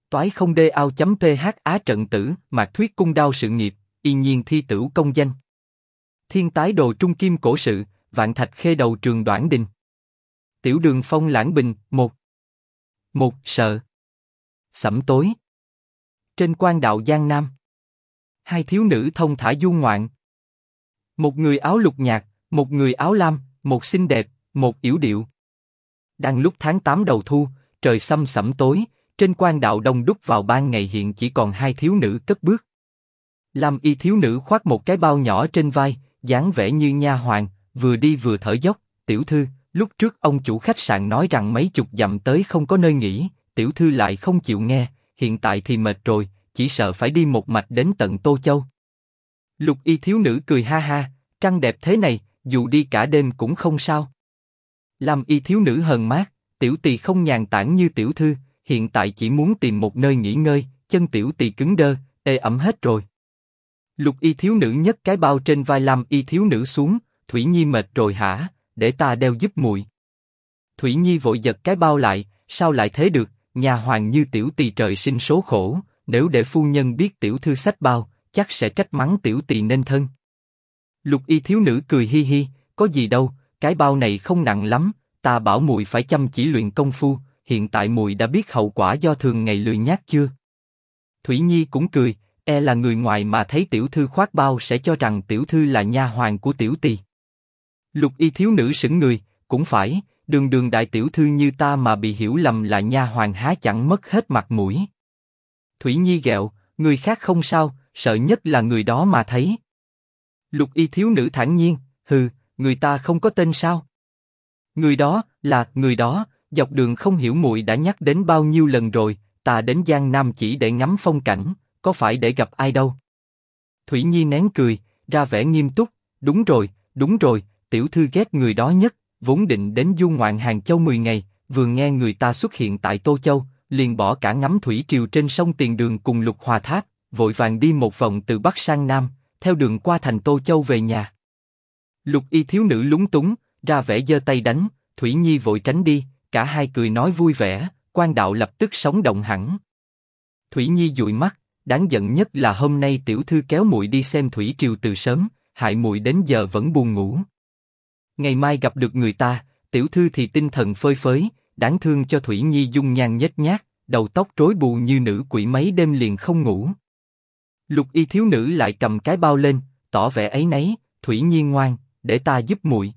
Toái không đê ao chấm ph á trận tử, mạc thuyết cung đao sự nghiệp, y nhiên thi tửu công danh. Thiên tái đồ trung kim cổ sự, vạn thạch khê đầu trường Đoản Đình. Tiểu đường phong lãng bình, một sợ. Sẩm tối. Trên quan đạo Giang Nam. Hai thiếu nữ thông thả du ngoạn. Một người áo lục nhạt, một người áo lam, một xinh đẹp, một yểu điệu. Đang lúc tháng 8 đầu thu, trời xăm sẩm tối, trên quan đạo đông đúc vào ban ngày hiện chỉ còn hai thiếu nữ cất bước. Lam y thiếu nữ khoác một cái bao nhỏ trên vai, dáng vẻ như nha hoàn, vừa đi vừa thở dốc. Tiểu thư, lúc trước ông chủ khách sạn nói rằng mấy chục dặm tới không có nơi nghỉ, tiểu thư lại không chịu nghe, hiện tại thì mệt rồi, chỉ sợ phải đi một mạch đến tận Tô Châu. Lục y thiếu nữ cười ha ha, trăng đẹp thế này, dù đi cả đêm cũng không sao. Lam y thiếu nữ hờn mát, tiểu tỳ không nhàn tản như tiểu thư, hiện tại chỉ muốn tìm một nơi nghỉ ngơi, chân tiểu tỳ cứng đơ, ê ẩm hết rồi. Lục y thiếu nữ nhấc cái bao trên vai Lam y thiếu nữ xuống, Thủy Nhi mệt rồi hả, để ta đeo giúp muội. Thủy Nhi vội giật cái bao lại, sao lại thế được, nhà hoàng như tiểu tỳ trời sinh số khổ, nếu để phu nhân biết tiểu thư xách bao, chắc sẽ trách mắng tiểu tỳ nên thân. Lục y thiếu nữ cười hi hi, có gì đâu, cái bao này không nặng lắm, ta bảo muội phải chăm chỉ luyện công phu, hiện tại muội đã biết hậu quả do thường ngày lười nhác chưa? Thủy Nhi cũng cười, e là người ngoài mà thấy tiểu thư khoác bao sẽ cho rằng tiểu thư là nha hoàn của tiểu tỳ. Lục y thiếu nữ sững người, cũng phải, đường đường đại tiểu thư như ta mà bị hiểu lầm là nha hoàn há chẳng mất hết mặt mũi. Thủy Nhi ghẹo, người khác không sao, sợ nhất là người đó mà thấy. Lục y thiếu nữ thản nhiên, hừ, người ta không có tên sao? Người đó, dọc đường không hiểu muội đã nhắc đến bao nhiêu lần rồi, ta đến Giang Nam chỉ để ngắm phong cảnh, có phải để gặp ai đâu. Thủy Nhi nén cười, ra vẻ nghiêm túc, đúng rồi, tiểu thư ghét người đó nhất, vốn định đến du ngoạn Hàng Châu 10 ngày, vừa nghe người ta xuất hiện tại Tô Châu, liền bỏ cả ngắm thủy triều trên sông Tiền Đường cùng Lục Hòa Tháp, vội vàng đi một vòng từ Bắc sang Nam, theo đường qua thành Tô Châu về nhà. Lục y thiếu nữ lúng túng, ra vẻ giơ tay đánh, Thủy Nhi vội tránh đi, cả hai cười nói vui vẻ, quan đạo lập tức sống động hẳn. Thủy Nhi dụi mắt, đáng giận nhất là hôm nay tiểu thư kéo muội đi xem thủy triều từ sớm, hại muội đến giờ vẫn buồn ngủ. Ngày mai gặp được người ta, tiểu thư thì tinh thần phơi phới, đáng thương cho Thủy Nhi dung nhan nhếch nhác, đầu tóc rối bù như nữ quỷ mấy đêm liền không ngủ. Lục y thiếu nữ lại cầm cái bao lên, tỏ vẻ áy náy, Thủy Nhi ngoan, để ta giúp muội.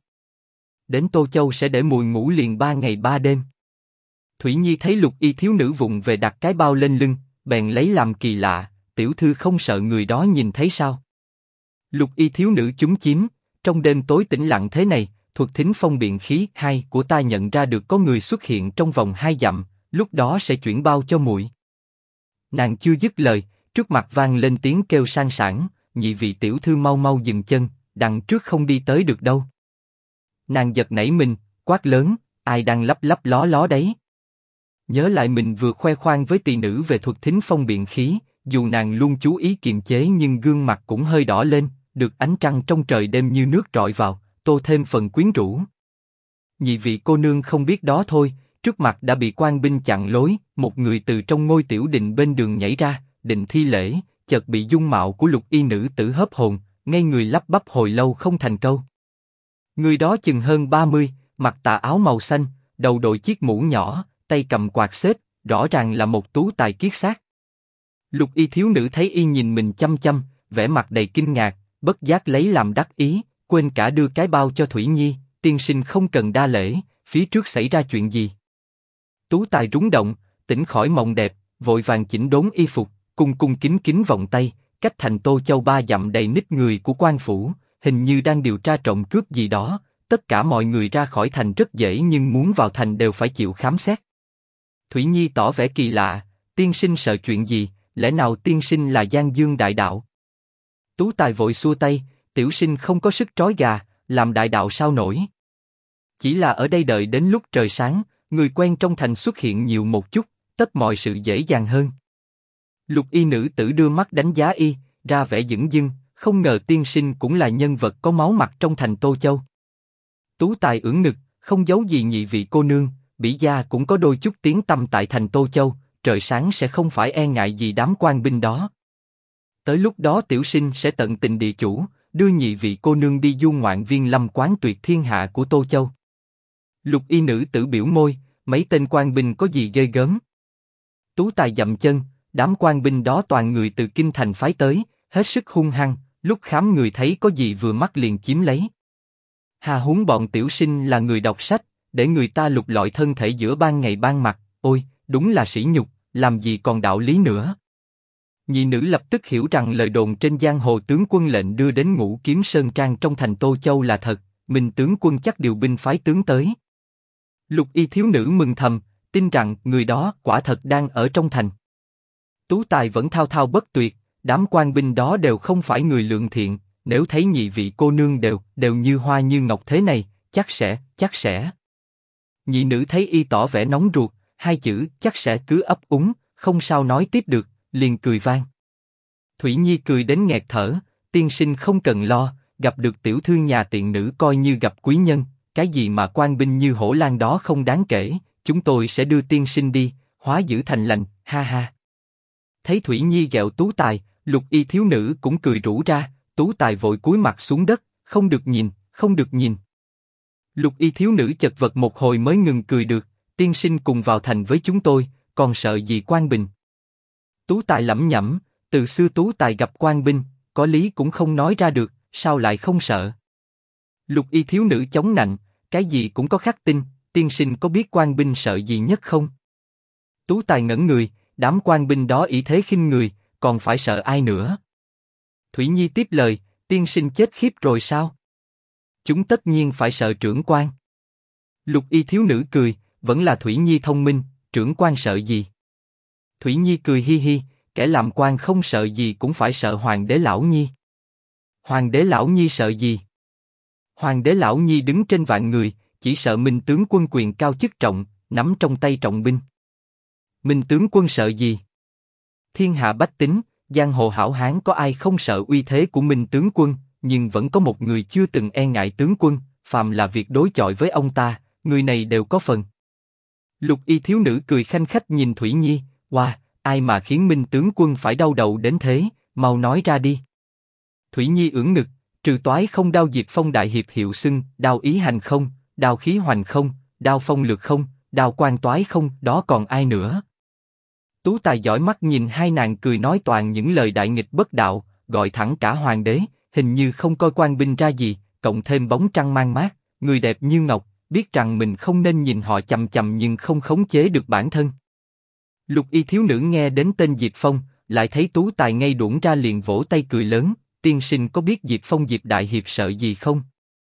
Đến Tô Châu sẽ để muội ngủ liền 3 ngày 3 đêm. Thủy Nhi thấy lục y thiếu nữ vụng về đặt cái bao lên lưng, bèn lấy làm kỳ lạ, tiểu thư không sợ người đó nhìn thấy sao? Lục y thiếu nữ chúm chím, trong đêm tối tĩnh lặng thế này, thuật thính phong biện khí hay của ta nhận ra được có người xuất hiện trong vòng 2 dặm, lúc đó sẽ chuyển bao cho muội. Nàng chưa dứt lời, trước mặt vang lên tiếng kêu sang sảng, nhị vị tiểu thư mau mau dừng chân, đằng trước không đi tới được đâu. Nàng giật nảy mình, quát lớn, ai đang lấp lấp ló ló đấy? Nhớ lại mình vừa khoe khoang với tỳ nữ về thuật thính phong biện khí, dù nàng luôn chú ý kiềm chế nhưng gương mặt cũng hơi đỏ lên, được ánh trăng trong trời đêm như nước rọi vào, tô thêm phần quyến rũ. Nhị vị cô nương không biết đó thôi, trước mặt đã bị quan binh chặn lối, một người từ trong ngôi tiểu đình bên đường nhảy ra, định thi lễ, chợt bị dung mạo của lục y nữ tử hớp hồn, ngây người lắp bắp hồi lâu không thành câu. Người đó chừng hơn 30, mặc tà áo màu xanh, đầu đội chiếc mũ nhỏ, tay cầm quạt xếp, rõ ràng là một tú tài kiết xác. Lục y thiếu nữ thấy y nhìn mình chăm chăm, vẻ mặt đầy kinh ngạc, bất giác lấy làm đắc ý, quên cả đưa cái bao cho Thủy Nhi, tiên sinh không cần đa lễ, phía trước xảy ra chuyện gì? Tú tài rúng động, tỉnh khỏi mộng đẹp, vội vàng chỉnh đốn y phục, cung cung kính kính vòng tay, cách thành Tô Châu 3 dặm đầy nít người của quan phủ, hình như đang điều tra trộm cướp gì đó. Tất cả mọi người ra khỏi thành rất dễ nhưng muốn vào thành đều phải chịu khám xét. Thủy Nhi tỏ vẻ kỳ lạ, tiên sinh sợ chuyện gì, lẽ nào tiên sinh là Giang Dương đại đạo? Tú tài vội xua tay, tiểu sinh không có sức trói gà, làm đại đạo sao nổi. Chỉ là ở đây đợi đến lúc trời sáng, người quen trong thành xuất hiện nhiều một chút, tất mọi sự dễ dàng hơn. Lục y nữ tử đưa mắt đánh giá y, ra vẻ dửng dưng, không ngờ tiên sinh cũng là nhân vật có máu mặt trong thành Tô Châu. Tú tài ưỡn ngực, không giấu gì nhị vị cô nương, bỉ gia cũng có đôi chút tiếng tăm tại thành Tô Châu, trời sáng sẽ không phải e ngại gì đám quan binh đó. Tới lúc đó tiểu sinh sẽ tận tình địa chủ, đưa nhị vị cô nương đi du ngoạn Viên Lâm quán tuyệt thiên hạ của Tô Châu. Lục y nữ tử biểu môi, mấy tên quan binh có gì ghê gớm. Tú Tài dậm chân, đám quan binh đó toàn người từ kinh thành phái tới, hết sức hung hăng, lúc khám người thấy có gì vừa mắt liền chiếm lấy. Hà huống bọn tiểu sinh là người đọc sách, để người ta lục lọi thân thể giữa ban ngày ban mặt, ôi, đúng là sỉ nhục, làm gì còn đạo lý nữa. Nhị nữ lập tức hiểu rằng lời đồn trên giang hồ tướng quân lệnh đưa đến Ngũ Kiếm Sơn Trang trong thành Tô Châu là thật, Minh tướng quân chắc điều binh phái tướng tới. Lục y thiếu nữ mừng thầm, tin rằng người đó quả thật đang ở trong thành. Tú Tài vẫn thao thao bất tuyệt, đám quan binh đó đều không phải người lượng thiện, nếu thấy nhị vị cô nương đều như hoa như ngọc thế này, chắc sẽ. Nhị nữ thấy y tỏ vẻ nóng ruột, hai chữ chắc sẽ cứ ấp úng, không sao nói tiếp được, liền cười vang. Thủy Nhi cười đến nghẹt thở, tiên sinh không cần lo, gặp được tiểu thư nhà tiện nữ coi như gặp quý nhân, cái gì mà quan binh như hổ lang đó không đáng kể, chúng tôi sẽ đưa tiên sinh đi, hóa dữ thành lành, ha ha. Thấy Thủy Nhi ghẹo Tú Tài, lục y thiếu nữ cũng cười rủ ra, Tú Tài vội cúi mặt xuống đất, không được nhìn. Lục y thiếu nữ chật vật một hồi mới ngừng cười được, tiên sinh cùng vào thành với chúng tôi, còn sợ gì quan binh. Tú Tài lẩm nhẩm, từ xưa Tú Tài gặp quan binh, có lý cũng không nói ra được, sao lại không sợ. Lục y thiếu nữ chống nạnh, cái gì cũng có khắc tinh, tiên sinh có biết quan binh sợ gì nhất không? Tú Tài ngẩn người, đám quan binh đó ỷ thế khinh người, còn phải sợ ai nữa? Thủy Nhi tiếp lời, tiên sinh chết khiếp rồi sao? Chúng tất nhiên phải sợ trưởng quan. Lục y thiếu nữ cười, vẫn là Thủy Nhi thông minh, trưởng quan sợ gì? Thủy Nhi cười hi hi, kẻ làm quan không sợ gì cũng phải sợ Hoàng đế lão nhi. Hoàng đế lão nhi sợ gì? Hoàng đế lão nhi đứng trên vạn người, chỉ sợ Minh tướng quân quyền cao chức trọng, nắm trong tay trọng binh. Minh tướng quân sợ gì? Thiên hạ bách tính, giang hồ hảo hán có ai không sợ uy thế của Minh tướng quân, nhưng vẫn có một người chưa từng e ngại tướng quân, phàm là việc đối chọi với ông ta, người này đều có phần. Lục y thiếu nữ cười khanh khách nhìn Thủy Nhi, wow, ai mà khiến Minh tướng quân phải đau đầu đến thế, mau nói ra đi. Thủy Nhi ưỡn ngực, trừ toái không đao diệt phong đại hiệp hiệu xưng, đao ý hành không, đao khí hoành không, đao phong lược không, đao quan toái không, đó còn ai nữa? Tú Tài giỏi mắt nhìn hai nàng cười nói toàn những lời đại nghịch bất đạo, gọi thẳng cả hoàng đế, hình như không coi quan binh ra gì, cộng thêm bóng trăng mang mát, người đẹp như ngọc, biết rằng mình không nên nhìn họ chằm chằm nhưng không khống chế được bản thân. Lục y thiếu nữ nghe đến tên Diệp Phong, lại thấy Tú Tài ngay đuổi ra liền vỗ tay cười lớn, tiên sinh có biết Diệp Phong Diệp đại hiệp sợ gì không?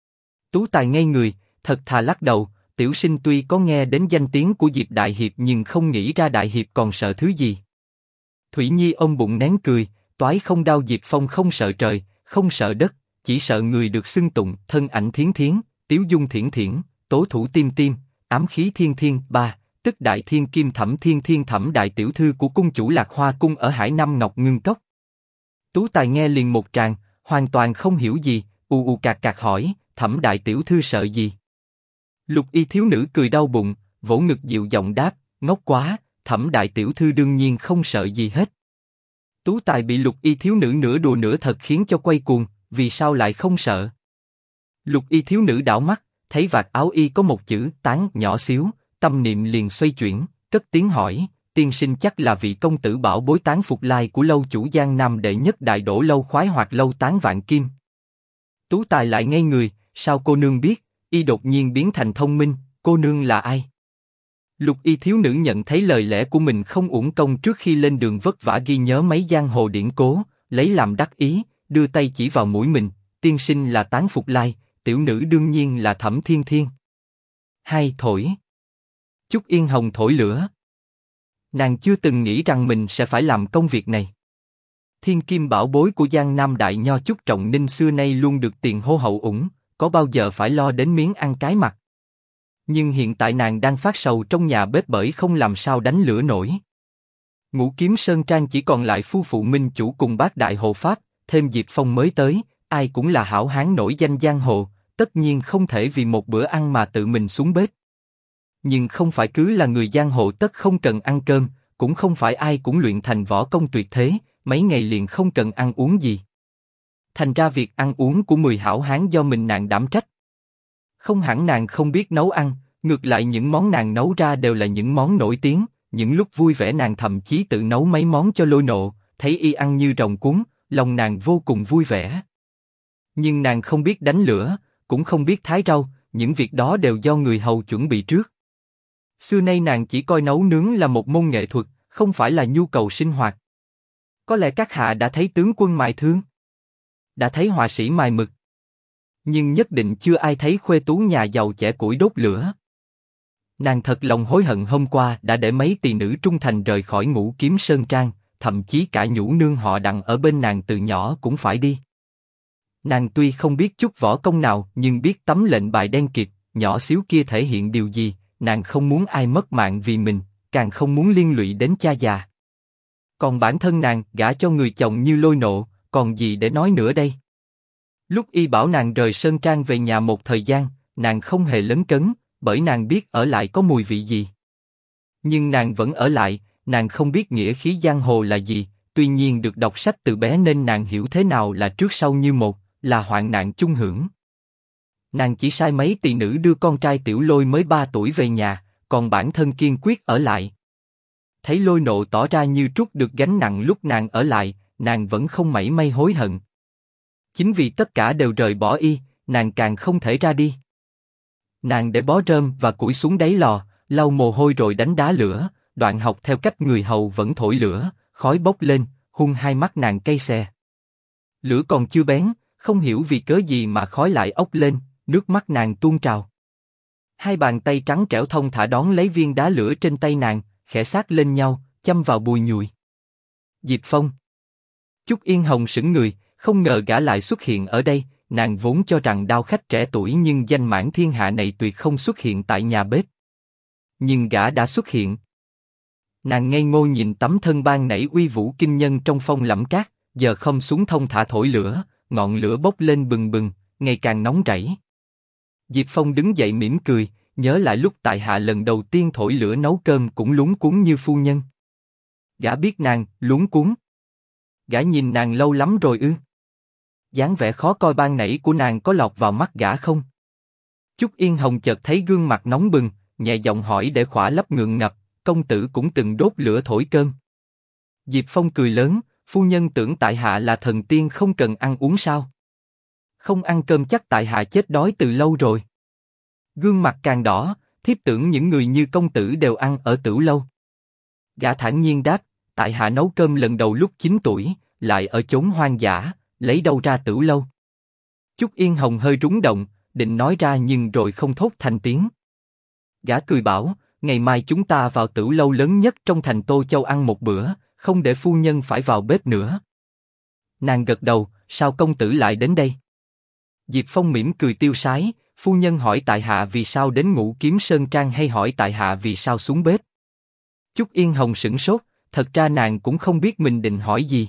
Tú Tài ngây người, thật thà lắc đầu, tiểu sinh tuy có nghe đến danh tiếng của Diệp đại hiệp nhưng không nghĩ ra đại hiệp còn sợ thứ gì. Thủy Nhi ôm bụng nén cười, toái không đao Diệp Phong không sợ trời, không sợ đất, chỉ sợ người được xưng tụng, thân ảnh thiến thiến, tiếu dung thiển thiển, tố thủ tim tim, ám khí thiên thiên, ba, tức đại thiên kim thẩm thiên thiên thẩm đại tiểu thư của cung chủ Lạc Hoa cung ở Hải Nam Ngọc Ngưng Cốc. Tú Tài nghe liền một tràng, hoàn toàn không hiểu gì, u cạc cạc hỏi, thẩm đại tiểu thư sợ gì? Lục y thiếu nữ cười đau bụng, vỗ ngực dịu giọng đáp, ngốc quá, thẩm đại tiểu thư đương nhiên không sợ gì hết. Tú Tài bị lục y thiếu nữ nửa đùa nửa thật khiến cho quay cuồng, vì sao lại không sợ? Lục y thiếu nữ đảo mắt, thấy vạt áo y có một chữ tán nhỏ xíu, tâm niệm liền xoay chuyển, cất tiếng hỏi, tiên sinh chắc là vị công tử bảo bối Tán Phục Lai của lâu chủ Giang Nam đệ nhất đại đổ lâu khoái hoặc lâu Tán Vạn Kim. Tú Tài lại ngây người, sao cô nương biết? Y đột nhiên biến thành thông minh, cô nương là ai? Lục y thiếu nữ nhận thấy lời lẽ của mình không uổng công trước khi lên đường vất vả ghi nhớ mấy giang hồ điển cố, lấy làm đắc ý, đưa tay chỉ vào mũi mình, tiên sinh là Tán Phục Lai, tiểu nữ đương nhiên là Thẩm Thiên Thiên. Hai thổi. Chúc Yên Hồng thổi lửa. Nàng chưa từng nghĩ rằng mình sẽ phải làm công việc này. Thiên kim bảo bối của Giang Nam đại nho Chúc Trọng Ninh xưa nay luôn được tiền hô hậu ủng, có bao giờ phải lo đến miếng ăn cái mặt. Nhưng hiện tại nàng đang phát sầu trong nhà bếp bởi không làm sao đánh lửa nổi. Ngũ Kiếm Sơn Trang chỉ còn lại phu phụ Minh chủ cùng bác đại hộ pháp, thêm Diệp Phong mới tới, ai cũng là hảo hán nổi danh giang hồ, tất nhiên không thể vì một bữa ăn mà tự mình xuống bếp. Nhưng không phải cứ là người giang hồ tất không cần ăn cơm, cũng không phải ai cũng luyện thành võ công tuyệt thế, mấy ngày liền không cần ăn uống gì. Thành ra việc ăn uống của 10 hảo hán do mình nàng đảm trách. Không hẳn nàng không biết nấu ăn, ngược lại những món nàng nấu ra đều là những món nổi tiếng, những lúc vui vẻ nàng thậm chí tự nấu mấy món cho Lôi Nộ, thấy y ăn như rồng cuốn, lòng nàng vô cùng vui vẻ. Nhưng nàng không biết đánh lửa, cũng không biết thái rau, những việc đó đều do người hầu chuẩn bị trước. Xưa nay nàng chỉ coi nấu nướng là một môn nghệ thuật, không phải là nhu cầu sinh hoạt. Có lẽ các hạ đã thấy tướng quân mài thương, đã thấy họa sĩ mài mực, nhưng nhất định chưa ai thấy khuê tú nhà giàu chẻ củi đốt lửa. Nàng thật lòng hối hận hôm qua đã để mấy tỳ nữ trung thành rời khỏi Ngũ Kiếm Sơn Trang, thậm chí cả nhũ nương họ Đặng ở bên nàng từ nhỏ cũng phải đi. Nàng tuy không biết chút võ công nào nhưng biết tấm lệnh bài đen kịt, nhỏ xíu kia thể hiện điều gì, nàng không muốn ai mất mạng vì mình, càng không muốn liên lụy đến cha già. Còn bản thân nàng gả cho người chồng như Lôi Nộ, còn gì để nói nữa đây? Lúc y bảo nàng rời Sơn Trang về nhà một thời gian, nàng không hề lấn cấn, bởi nàng biết ở lại có mùi vị gì. Nhưng nàng vẫn ở lại, nàng không biết nghĩa khí giang hồ là gì, tuy nhiên được đọc sách từ bé nên nàng hiểu thế nào là trước sau như một, là hoạn nạn chung hưởng. Nàng chỉ sai mấy tỳ nữ đưa con trai Tiểu Lôi mới 3 tuổi về nhà, còn bản thân kiên quyết ở lại. Thấy Lôi Nộ tỏ ra như trút được gánh nặng lúc nàng ở lại, nàng vẫn không mảy may hối hận. Chính vì tất cả đều rời bỏ y, nàng càng không thể ra đi. Nàng để bó rơm và củi xuống đáy lò, lau mồ hôi rồi đánh đá lửa, đoạn học theo cách người hầu vẫn thổi lửa, khói bốc lên, hun hai mắt nàng cay xè. Lửa còn chưa bén, không hiểu vì cớ gì mà khói lại ốc lên, nước mắt nàng tuôn trào. Hai bàn tay trắng trẻo thon thả đón lấy viên đá lửa trên tay nàng, khẽ sát lên nhau, châm vào bùi nhùi. Diệp Phong. Chúc Yên Hồng sững người, không ngờ gã lại xuất hiện ở đây. Nàng vốn cho rằng đao khách trẻ tuổi nhưng danh mãn thiên hạ này tuyệt không xuất hiện tại nhà bếp. Nhưng gã đã xuất hiện. Nàng ngây ngô nhìn tấm thân ban nãy uy vũ kinh nhân trong phong lẫm cát, giờ không xuống thong thả thổi lửa, ngọn lửa bốc lên bừng bừng, ngày càng nóng rẫy. Diệp Phong đứng dậy mỉm cười, nhớ lại lúc tại hạ lần đầu tiên thổi lửa nấu cơm cũng luống cuống như phu nhân. Gã biết nàng luống cuống. Gã nhìn nàng lâu lắm rồi ư? Dáng vẻ khó coi ban nãy của nàng có lọt vào mắt gã không? Chúc Yên Hồng chợt thấy gương mặt nóng bừng, nhẹ giọng hỏi để khỏa lấp ngượng ngập, công tử cũng từng đốt lửa thổi cơm. Diệp Phong cười lớn, phu nhân tưởng tại hạ là thần tiên không cần ăn uống sao? Không ăn cơm chắc tại hạ chết đói từ lâu rồi. Gương mặt càng đỏ, thiếp tưởng những người như công tử đều ăn ở Tửu Lâu. Gã thản nhiên đáp, tại hạ nấu cơm lần đầu lúc 9 tuổi, lại ở chốn hoang dã, lấy đâu ra Tửu Lâu. Chúc Yên Hồng hơi rúng động, định nói ra nhưng rồi không thốt thành tiếng. Gã cười bảo, ngày mai chúng ta vào Tửu Lâu lớn nhất trong thành Tô Châu ăn một bữa, không để phu nhân phải vào bếp nữa. Nàng gật đầu, sao công tử lại đến đây? Diệp Phong mỉm cười tiêu sái, phu nhân hỏi tại hạ vì sao đến Ngũ Kiếm Sơn Trang hay hỏi tại hạ vì sao xuống bếp? Chúc Yên Hồng sửng sốt, thật ra nàng cũng không biết mình định hỏi gì.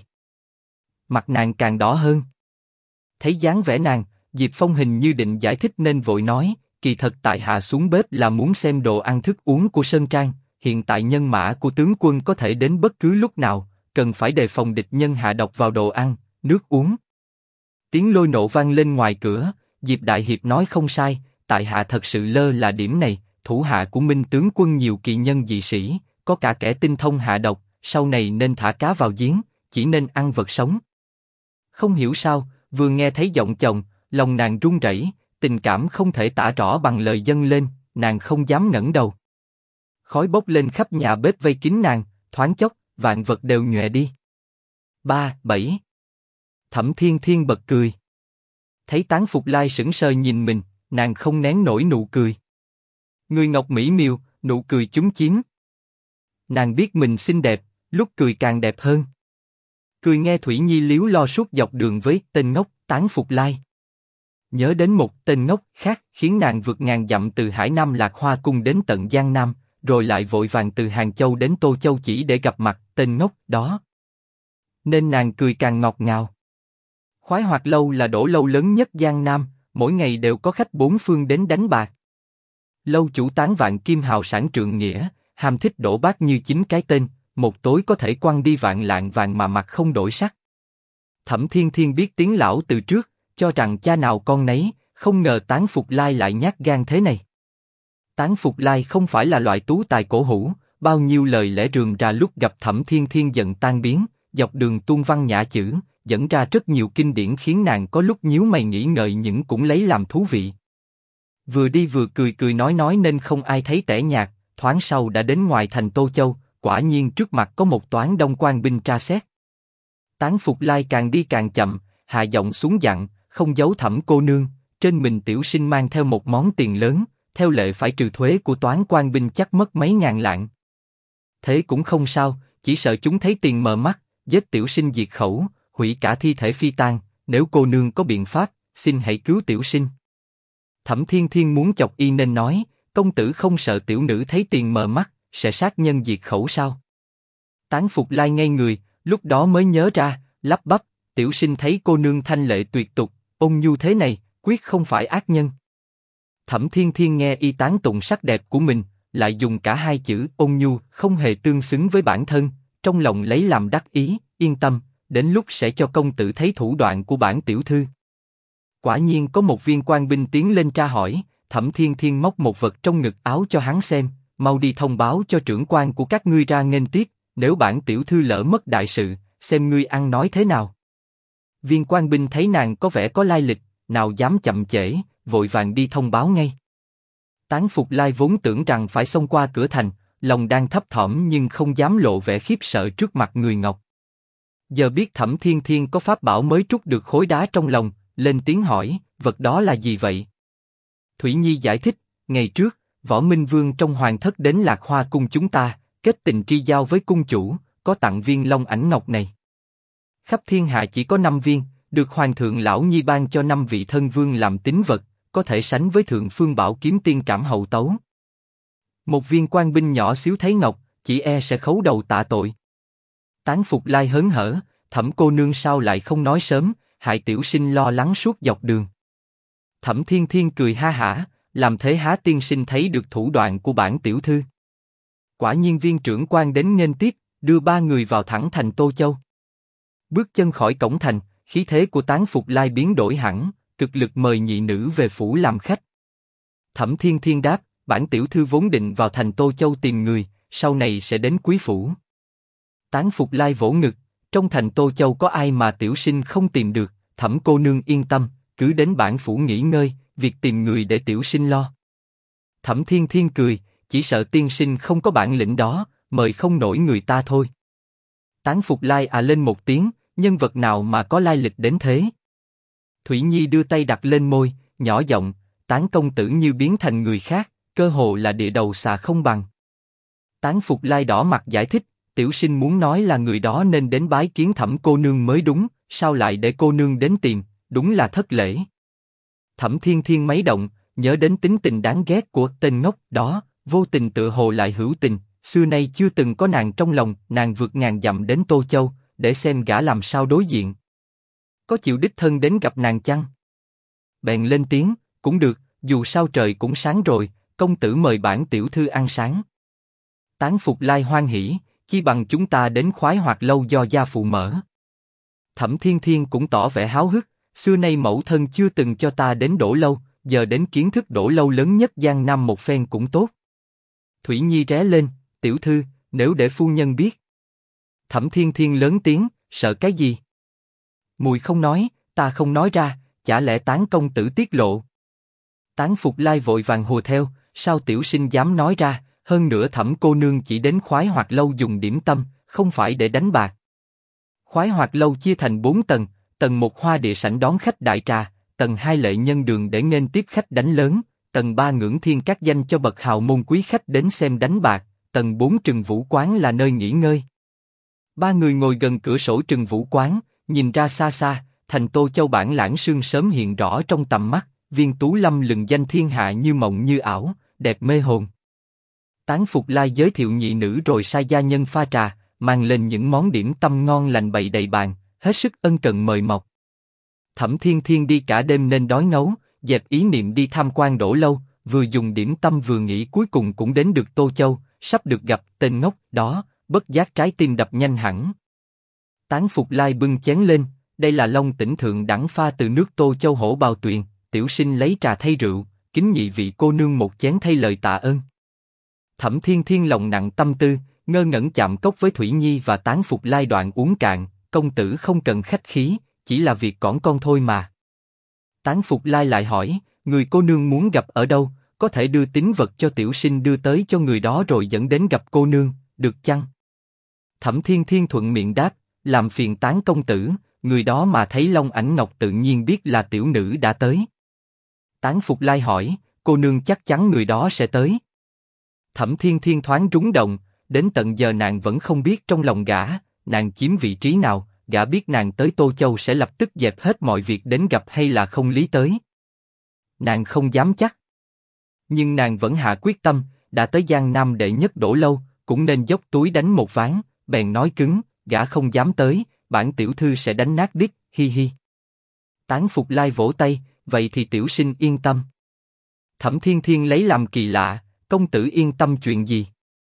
Mặt nàng càng đỏ hơn. Thấy dáng vẻ nàng, Diệp Phong hình như định giải thích nên vội nói, kỳ thật tại hạ xuống bếp là muốn xem đồ ăn thức uống của Sơn Trang, hiện tại nhân mã của tướng quân có thể đến bất cứ lúc nào, cần phải đề phòng địch nhân hạ độc vào đồ ăn, nước uống. Tiếng Lôi Nộ vang lên ngoài cửa, Diệp Đại Hiệp nói không sai, tại hạ thật sự lơ là điểm này, thủ hạ của Minh tướng quân nhiều kỳ nhân dị sĩ, có cả kẻ tinh thông hạ độc, sau này nên thả cá vào giếng, chỉ nên ăn vật sống. Không hiểu sao, vừa nghe thấy giọng chồng, lòng nàng run rẩy, tình cảm không thể tả rõ bằng lời dâng lên, nàng không dám ngẩng đầu. Khói bốc lên khắp nhà bếp vây kín nàng, thoáng chốc, vạn vật đều nhòe đi. 7. Thẩm Thiên Thiên bật cười. Thấy Tán Phục Lai sững sờ nhìn mình, nàng không nén nổi nụ cười. Người ngọc mỹ miều, nụ cười chúm chím. Nàng biết mình xinh đẹp, lúc cười càng đẹp hơn. Cười nghe Thủy Nhi líu lo suốt dọc đường với tên ngốc Tán Phục Lai. Nhớ đến một tên ngốc khác khiến nàng vượt ngàn dặm từ Hải Nam Lạc Hoa Cung đến tận Giang Nam, rồi lại vội vàng từ Hàng Châu đến Tô Châu chỉ để gặp mặt tên ngốc đó. Nên nàng cười càng ngọt ngào. Khoái Hoạt Lâu là đổ lâu lớn nhất Giang Nam, mỗi ngày đều có khách bốn phương đến đánh bạc. Lâu chủ Tán Vạn Kim hào sản trượng nghĩa, ham thích đổ bát như chính cái tên, một tối có thể quăng đi vạn lạng vàng mà mặt không đổi sắc. Thẩm Thiên Thiên biết tiếng lão từ trước, cho rằng cha nào con nấy, không ngờ Tán Phục Lai lại nhát gan thế này. Tán Phục Lai không phải là loại tú tài cổ hủ, bao nhiêu lời lẽ rườm rà lúc gặp Thẩm Thiên Thiên giận tan biến, dọc đường tuôn văn nhã chữ, dẫn ra rất nhiều kinh điển khiến nàng có lúc nhíu mày nghĩ ngợi nhưng cũng lấy làm thú vị. Vừa đi vừa cười cười nói nên không ai thấy tẻ nhạt, thoáng sau đã đến ngoài thành Tô Châu, quả nhiên trước mặt có một toán đông quan binh tra xét. Tán Phục Lai càng đi càng chậm, hạ giọng xuống dặn, không giấu Thẩm cô nương, trên mình tiểu sinh mang theo một món tiền lớn, theo lệ phải trừ thuế của toán quan binh chắc mất mấy ngàn lạng. Thế cũng không sao, chỉ sợ chúng thấy tiền mờ mắt, giết tiểu sinh diệt khẩu, hủy cả thi thể phi tang. Nếu cô nương có biện pháp, xin hãy cứu tiểu sinh. Thẩm Thiên Thiên muốn chọc y nên nói, công tử không sợ tiểu nữ thấy tiền mờ mắt, sẽ sát nhân diệt khẩu sao? Tán Phục Lai ngây người, lúc đó mới nhớ ra, lắp bắp, tiểu sinh thấy cô nương thanh lệ tuyệt tục, ôn nhu thế này, quyết không phải ác nhân. Thẩm Thiên Thiên nghe y tán tụng sắc đẹp của mình, lại dùng cả hai chữ ôn nhu không hề tương xứng với bản thân, trong lòng lấy làm đắc ý, yên tâm, đến lúc sẽ cho công tử thấy thủ đoạn của bản tiểu thư. Quả nhiên có một viên quan binh tiến lên tra hỏi, Thẩm Thiên Thiên móc một vật trong ngực áo cho hắn xem, mau đi thông báo cho trưởng quan của các ngươi ra nghênh tiếp, nếu bản tiểu thư lỡ mất đại sự, xem ngươi ăn nói thế nào. Viên quan binh thấy nàng có vẻ có lai lịch, nào dám chậm trễ, vội vàng đi thông báo ngay. Tán Phục Lai vốn tưởng rằng phải xông qua cửa thành, lòng đang thấp thỏm nhưng không dám lộ vẻ khiếp sợ trước mặt người Ngọc. Giờ biết Thẩm Thiên Thiên có pháp bảo mới trút được khối đá trong lòng, lên tiếng hỏi, vật đó là gì vậy? Thủy Nhi giải thích, ngày trước, Võ Minh Vương trong hoàng thất đến Lạc Hoa cung chúng ta, kết tình tri giao với cung chủ, có tặng viên long ảnh ngọc này. Khắp thiên hạ chỉ có 5 viên, được hoàng thượng lão nhi ban cho 5 vị thân vương làm tín vật, có thể sánh với thượng phương bảo kiếm tiên trảm hậu tấu. Một viên quan binh nhỏ xíu thấy ngọc, chỉ e sẽ khấu đầu tạ tội. Tán Phục Lai hớn hở, Thẩm cô nương sao lại không nói sớm, hại tiểu sinh lo lắng suốt dọc đường. Thẩm Thiên Thiên cười ha hả, làm thế há tiên sinh thấy được thủ đoạn của bản tiểu thư. Quả nhiên viên trưởng quan đến nghênh tiếp, đưa 3 người vào thẳng thành Tô Châu. Bước chân khỏi cổng thành, khí thế của Tán Phục Lai biến đổi hẳn, cực lực mời nhị nữ về phủ làm khách. Thẩm Thiên Thiên đáp, bản tiểu thư vốn định vào thành Tô Châu tìm người, sau này sẽ đến quý phủ. Tán Phục Lai vỗ ngực, trong thành Tô Châu có ai mà tiểu sinh không tìm được, Thẩm cô nương yên tâm, cứ đến bản phủ nghỉ ngơi, việc tìm người để tiểu sinh lo. Thẩm Thiên Thiên cười, chỉ sợ tiên sinh không có bản lĩnh đó, mời không nổi người ta thôi. Tán Phục Lai lên một tiếng, nhân vật nào mà có lai lịch đến thế? Thủy Nhi đưa tay đặt lên môi, nhỏ giọng, Tán công tử như biến thành người khác, cơ hồ là địa đầu xà không bằng. Tán Phục Lai đỏ mặt giải thích, tiểu sinh muốn nói là người đó nên đến bái kiến Thẩm cô nương mới đúng, sao lại để cô nương đến tìm, đúng là thất lễ. Thẩm Thiên Thiên mấy động, nhớ đến tính tình đáng ghét của tên ngốc đó, vô tình tựa hồ lại hữu tình, xưa nay chưa từng có nàng trong lòng, nàng vượt ngàn dặm đến Tô Châu, để xem gã làm sao đối diện. Có chịu đích thân đến gặp nàng chăng? Bèn lên tiếng, cũng được, dù sao trời cũng sáng rồi, công tử mời bản tiểu thư ăn sáng. Tán Phục Lai hoan hỉ, chi bằng chúng ta đến khoái hoạt lâu do gia phụ mở. Thẩm Thiên Thiên cũng tỏ vẻ háo hức, xưa nay mẫu thân chưa từng cho ta đến đổ lâu, giờ đến kiến thức đổ lâu lớn nhất Giang Nam một phen cũng tốt. Thủy Nhi ré lên, tiểu thư, nếu để phu nhân biết. Thẩm Thiên Thiên lớn tiếng, sợ cái gì? Mùi không nói, ta không nói ra, chả lẽ Tán công tử tiết lộ? Tán Phục Lai vội vàng hùa theo, sao tiểu sinh dám nói ra, hơn nữa Thẩm cô nương chỉ đến khoái hoạt lâu dùng điểm tâm, không phải để đánh bạc. Khoái hoạt lâu chia thành 4 tầng, tầng 1 hoa địa sảnh đón khách đại trà, tầng 2 lệ nhân đường để nghênh tiếp khách đánh lớn, tầng 3 ngưỡng thiên các danh cho bậc hào môn quý khách đến xem đánh bạc, tầng 4 Trừng Vũ quán là nơi nghỉ ngơi. 3 người ngồi gần cửa sổ Trừng Vũ quán, nhìn ra xa xa, thành Tô Châu bản lãng sương sớm hiện rõ trong tầm mắt, viên tú lâm lừng danh thiên hạ như mộng như ảo, đẹp mê hồn. Tán Phục Lai giới thiệu nhị nữ rồi sai gia nhân pha trà, mang lên những món điểm tâm ngon lành bày đầy bàn, hết sức ân cần mời mọc. Thẩm Thiên Thiên đi cả đêm nên đói ngấu, dẹp ý niệm đi tham quan đổ lâu, vừa dùng điểm tâm vừa nghĩ cuối cùng cũng đến được Tô Châu, sắp được gặp tên ngốc đó, bất giác trái tim đập nhanh hẳn. Tán Phục Lai bưng chén lên, đây là Long Tỉnh thượng đẳng pha từ nước Tô Châu hổ bào tuyền, tiểu sinh lấy trà thay rượu, kính nhị vị cô nương một chén thay lời tạ ơn. Thẩm Thiên Thiên lòng nặng tâm tư, ngơ ngẩn chạm cốc với Thủy Nhi và Tán Phục Lai đoạn uống cạn, công tử không cần khách khí, chỉ là việc cỏn con thôi mà. Tán Phục Lai lại hỏi, người cô nương muốn gặp ở đâu, có thể đưa tín vật cho tiểu sinh đưa tới cho người đó rồi dẫn đến gặp cô nương, được chăng? Thẩm Thiên Thiên thuận miệng đáp, làm phiền Tán công tử, người đó mà thấy Long Ảnh Ngọc tự nhiên biết là tiểu nữ đã tới. Tán Phục Lai hỏi, cô nương chắc chắn người đó sẽ tới. Thẩm Thiên Thiên thoáng rúng động, đến tận giờ nàng vẫn không biết trong lòng gã, nàng chiếm vị trí nào, gã biết nàng tới Tô Châu sẽ lập tức dẹp hết mọi việc đến gặp hay là không lý tới. Nàng không dám chắc. Nhưng nàng vẫn hạ quyết tâm, đã tới Giang Nam đệ nhất Đỗ Lâu, cũng nên dốc túi đánh một ván, bèn nói cứng, gã không dám tới, bản tiểu thư sẽ đánh nát đít, hi hi. Tán Phục Lai vỗ tay, vậy thì tiểu sinh yên tâm. Thẩm Thiên Thiên lấy làm kỳ lạ, công tử yên tâm chuyện gì?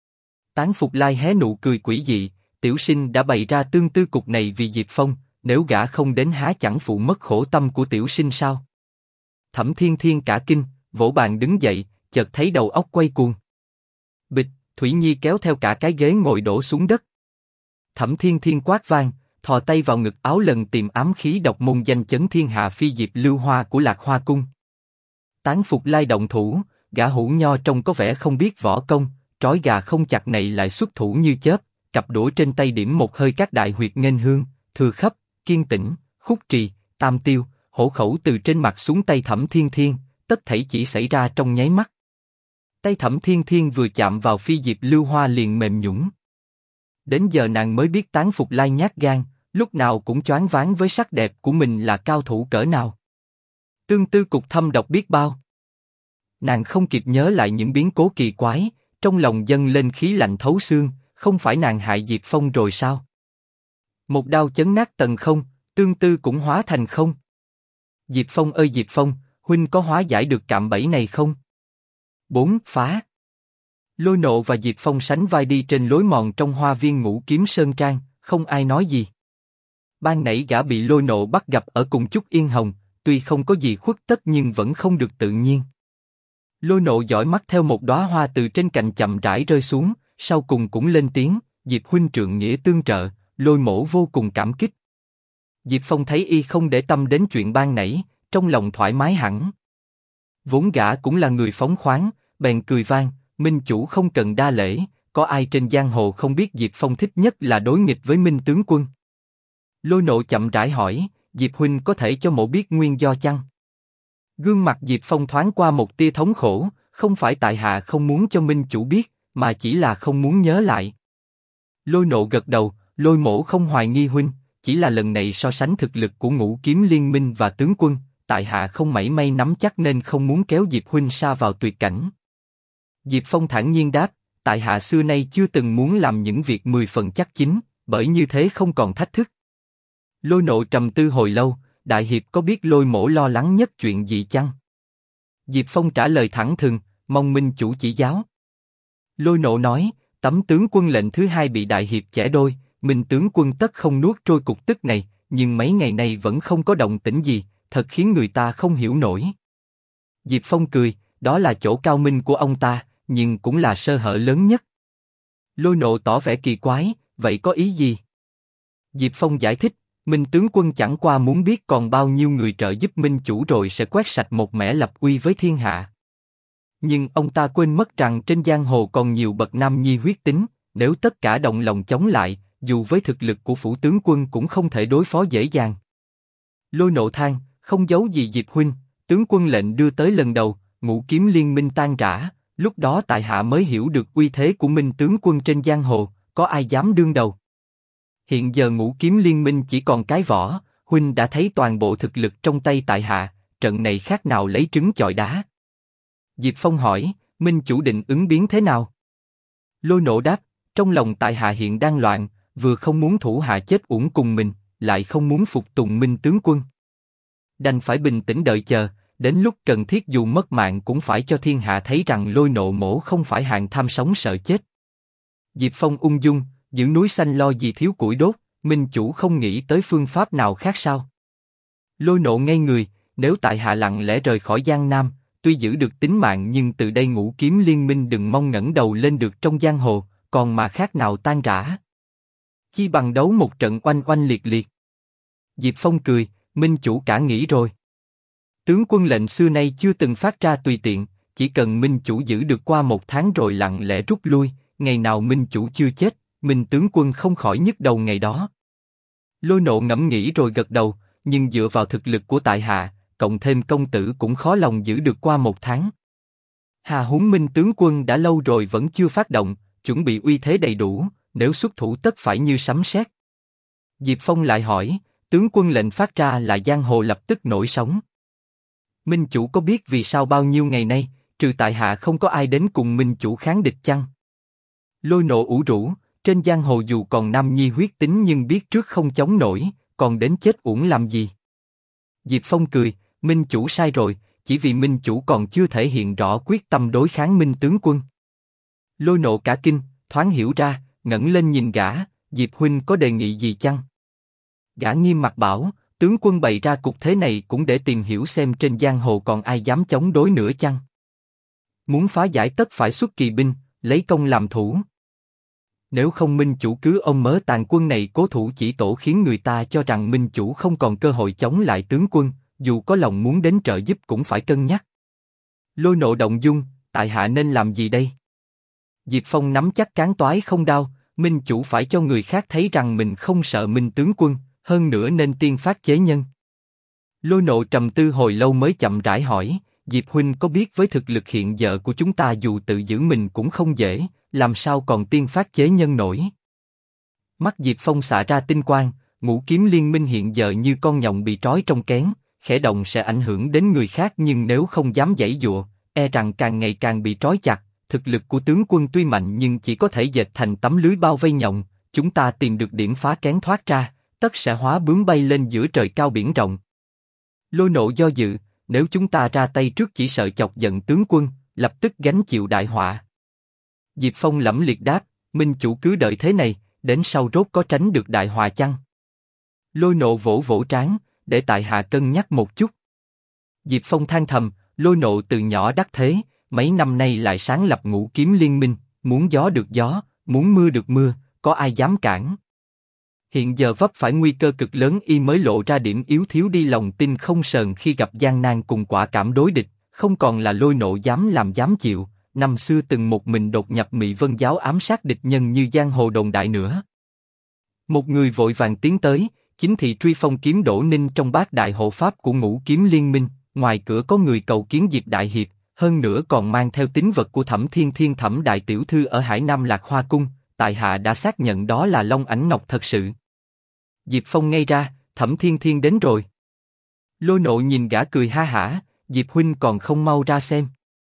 Tán Phục Lai hé nụ cười quỷ dị, tiểu sinh đã bày ra tương tư cục này vì Diệp Phong, nếu gã không đến há chẳng phụ mất khổ tâm của tiểu sinh sao? Thẩm Thiên Thiên cả kinh, vỗ bàn đứng dậy, chợt thấy đầu óc quay cuồng. Bịch, Thủy Nhi kéo theo cả cái ghế ngồi đổ xuống đất. Thẩm Thiên Thiên quát vang, thò tay vào ngực áo lần tìm ám khí độc môn danh chấn thiên hạ phi diệp lưu hoa của Lạc Hoa cung. Tán Phục Lai động thủ, gã hũ nho trông có vẻ không biết võ công, trói gà không chặt này lại xuất thủ như chớp, cặp đũa trên tay điểm một hơi các đại huyệt nghênh hương, thừa khấp, kiên tĩnh, khúc trì, tam tiêu, hổ khẩu từ trên mặt xuống tay Thẩm Thiên Thiên, tất thảy chỉ xảy ra trong nháy mắt. Tay Thẩm Thiên Thiên vừa chạm vào phi diệp lưu hoa liền mềm nhũn. Đến giờ nàng mới biết Tán Phục Lai nhát gan, lúc nào cũng choáng váng với sắc đẹp của mình là cao thủ cỡ nào. Tương tư cục thâm độc biết bao. Nàng không kịp nhớ lại những biến cố kỳ quái, trong lòng dâng lên khí lạnh thấu xương, không phải nàng hại Diệp Phong rồi sao? Một đao chấn nát tầng không, tương tư cũng hóa thành không. Diệp Phong ơi Diệp Phong, huynh có hóa giải được cạm bẫy này không? 4. Phá. Lôi Nộ và Diệp Phong sánh vai đi trên lối mòn trong hoa viên Ngũ Kiếm Sơn Trang, không ai nói gì. Ban nãy gã bị Lôi Nộ bắt gặp ở cùng Trúc Yên Hồng, tuy không có gì khuất tất nhưng vẫn không được tự nhiên. Lôi Nộ dõi mắt theo một đóa hoa từ trên cành chậm rãi rơi xuống, sau cùng cũng lên tiếng, Diệp huynh trượng nghĩa tương trợ, Lôi mỗ vô cùng cảm kích. Diệp Phong thấy y không để tâm đến chuyện ban nãy, trong lòng thoải mái hẳn. Vốn gã cũng là người phóng khoáng, bèn cười vang, Minh chủ không cần đa lễ, có ai trên giang hồ không biết Diệp Phong thích nhất là đối nghịch với Minh tướng quân. Lôi Nộ chậm rãi hỏi, Diệp huynh có thể cho mộ biết nguyên do chăng? Gương mặt Diệp Phong thoáng qua một tia thống khổ, không phải tại hạ không muốn cho Minh chủ biết, mà chỉ là không muốn nhớ lại. Lôi Nộ gật đầu, Lôi mỗ không hoài nghi huynh, chỉ là lần này so sánh thực lực của Ngũ Kiếm Liên Minh và tướng quân, tại hạ không mảy may nắm chắc nên không muốn kéo Diệp huynh sa vào tuyệt cảnh. Diệp Phong thản nhiên đáp, tại hạ xưa nay chưa từng muốn làm những việc 10 phần chắc chín, bởi như thế không còn thách thức. Lôi Nộ trầm tư hồi lâu, đại hiệp có biết Lôi mỗ lo lắng nhất chuyện gì chăng? Diệp Phong trả lời thẳng thừng, mong Minh chủ chỉ giáo. Lôi Nộ nói, tấm tướng quân lệnh thứ hai bị đại hiệp chẻ đôi, Minh tướng quân tất không nuốt trôi cục tức này, nhưng mấy ngày nay vẫn không có động tĩnh gì, thật khiến người ta không hiểu nổi. Diệp Phong cười, đó là chỗ cao minh của ông ta, nhưng cũng là sơ hở lớn nhất. Lôi Nộ tỏ vẻ kỳ quái, vậy có ý gì? Diệp Phong giải thích, Minh tướng quân chẳng qua muốn biết còn bao nhiêu người trợ giúp Minh chủ rồi sẽ quét sạch một mẻ lập uy với thiên hạ. Nhưng ông ta quên mất rằng trên giang hồ còn nhiều bậc nam nhi huyết tính, nếu tất cả đồng lòng chống lại, dù với thực lực của phủ tướng quân cũng không thể đối phó dễ dàng. Lôi Nộ than, không giấu gì Diệp huynh, tướng quân lệnh đưa tới lần đầu, Ngũ Kiếm Liên Minh tan rã, lúc đó tại hạ mới hiểu được uy thế của Minh tướng quân trên giang hồ, có ai dám đương đầu. Hiện giờ Ngũ Kiếm Liên Minh chỉ còn cái vỏ, huynh đã thấy toàn bộ thực lực trong tay tại hạ, trận này khác nào lấy trứng chọi đá. Diệp Phong hỏi, Minh chủ định ứng biến thế nào? Lôi Nộ đáp, trong lòng tại hạ hiện đang loạn, vừa không muốn thủ hạ chết uổng cùng mình, lại không muốn phục tùng Minh tướng quân. Đành phải bình tĩnh đợi chờ, đến lúc cần thiết dù mất mạng cũng phải cho thiên hạ thấy rằng Lôi Nộ mỗ không phải hạng tham sống sợ chết. Diệp Phong ung dung, Giữ núi xanh lo gì thiếu củi đốt, minh chủ không nghĩ tới phương pháp nào khác sao? Lôi Nộ ngây người, nếu tại hạ lặng lẽ rời khỏi Giang Nam, tuy giữ được tính mạng nhưng từ đây Ngũ Kiếm Liên Minh đừng mong ngẩng đầu lên được trong giang hồ, còn mà khác nào tan rã. Chi bằng đấu một trận oanh oanh liệt liệt. Diệp Phong cười, minh chủ cả nghĩ rồi. Tướng quân lệnh xưa nay chưa từng phát ra tùy tiện, chỉ cần minh chủ giữ được qua 1 tháng rồi lặng lẽ rút lui, ngày nào minh chủ chưa chết, minh tướng quân không khỏi nhức đầu ngày đó. Lôi Nộ ngẫm nghĩ rồi gật đầu, nhưng dựa vào thực lực của tại hạ, cộng thêm công tử cũng khó lòng giữ được qua 1 tháng. Hà huống minh tướng quân đã lâu rồi vẫn chưa phát động, chuẩn bị uy thế đầy đủ, nếu xuất thủ tất phải như sấm sét. Diệp Phong lại hỏi, tướng quân lệnh phát ra là giang hồ lập tức nổi sóng. Minh chủ có biết vì sao bao nhiêu ngày nay, trừ tại hạ không có ai đến cùng minh chủ kháng địch chăng? Lôi Nộ ủ rũ, trên giang hồ dù còn nam nhi huyết tính nhưng biết trước không chống nổi, còn đến chết uổng làm gì? Diệp Phong cười, minh chủ sai rồi, chỉ vì minh chủ còn chưa thể hiện rõ quyết tâm đối kháng minh tướng quân. Lôi Nộ cả kinh, thoáng hiểu ra, ngẩng lên nhìn gã, Diệp huynh có đề nghị gì chăng? Gã nghiêm mặt bảo, tướng quân bày ra cục thế này cũng để tìm hiểu xem trên giang hồ còn ai dám chống đối nữa chăng? Muốn phá giải tất phải xuất kỳ binh, lấy công làm thủ. Nếu không minh chủ cứ ông mớ tàn quân này cố thủ chỉ tổ khiến người ta cho rằng minh chủ không còn cơ hội chống lại tướng quân, dù có lòng muốn đến trợ giúp cũng phải cân nhắc. Lôi Nộ động dung, tại hạ nên làm gì đây? Diệp Phong nắm chắc trán toái không đau, minh chủ phải cho người khác thấy rằng mình không sợ minh tướng quân, hơn nữa nên tiên phát chế nhân. Lôi Nộ trầm tư hồi lâu mới chậm rãi hỏi, Diệp huynh có biết với thực lực hiện giờ của chúng ta dù tự giữ mình cũng không dễ, làm sao còn tiên phát chế nhân nổi? Mắt Diệp Phong xạ ra tinh quang, Ngũ Kiếm Liên Minh hiện giờ như con nhộng bị trói trong kén, khẽ động sẽ ảnh hưởng đến người khác nhưng nếu không dám giãy giụa, e rằng càng ngày càng bị trói chặt. Thực lực của tướng quân tuy mạnh nhưng chỉ có thể dệt thành tấm lưới bao vây nhộng, chúng ta tìm được điểm phá kén thoát ra, tất sẽ hóa bướm bay lên giữa trời cao biển rộng. Lôi Nộ do dự, nếu chúng ta ra tay trước chỉ sợ chọc giận tướng quân, lập tức gánh chịu đại họa. Diệp Phong lẫm liệt đáp, minh chủ cứ đợi thế này, đến sau rốt có tránh được đại họa chăng? Lôi Nộ vỗ vỗ trán, để tại hạ cân nhắc một chút. Diệp Phong than thầm, Lôi Nộ từ nhỏ đắc thế, mấy năm nay lại sáng lập Ngũ Kiếm Liên Minh, muốn gió được gió, muốn mưa được mưa, có ai dám cản? Hiện giờ vấp phải nguy cơ cực lớn y mới lộ ra điểm yếu thiếu đi lòng tin không sờn khi gặp gian nan cùng quả cảm đối địch, không còn là Lôi Nộ dám làm dám chịu, năm xưa từng một mình đột nhập Mị Vân giáo ám sát địch nhân như giang hồ đồn đại nữa. Một người vội vàng tiến tới, chính thị truy phong kiếm Đỗ Ninh trong bát đại hộ pháp của Ngũ Kiếm Liên Minh, ngoài cửa có người cầu kiến Diệp đại hiệp, hơn nữa còn mang theo tín vật của Thẩm Thiên Thiên Thẩm đại tiểu thư ở Hải Nam Lạc Hoa cung, tại hạ đã xác nhận đó là Long Ảnh Ngọc thật sự. Diệp Phong ngây ra, Thẩm Thiên Thiên đến rồi. Lôi Nộ nhìn gã cười ha hả, Diệp huynh còn không mau ra xem.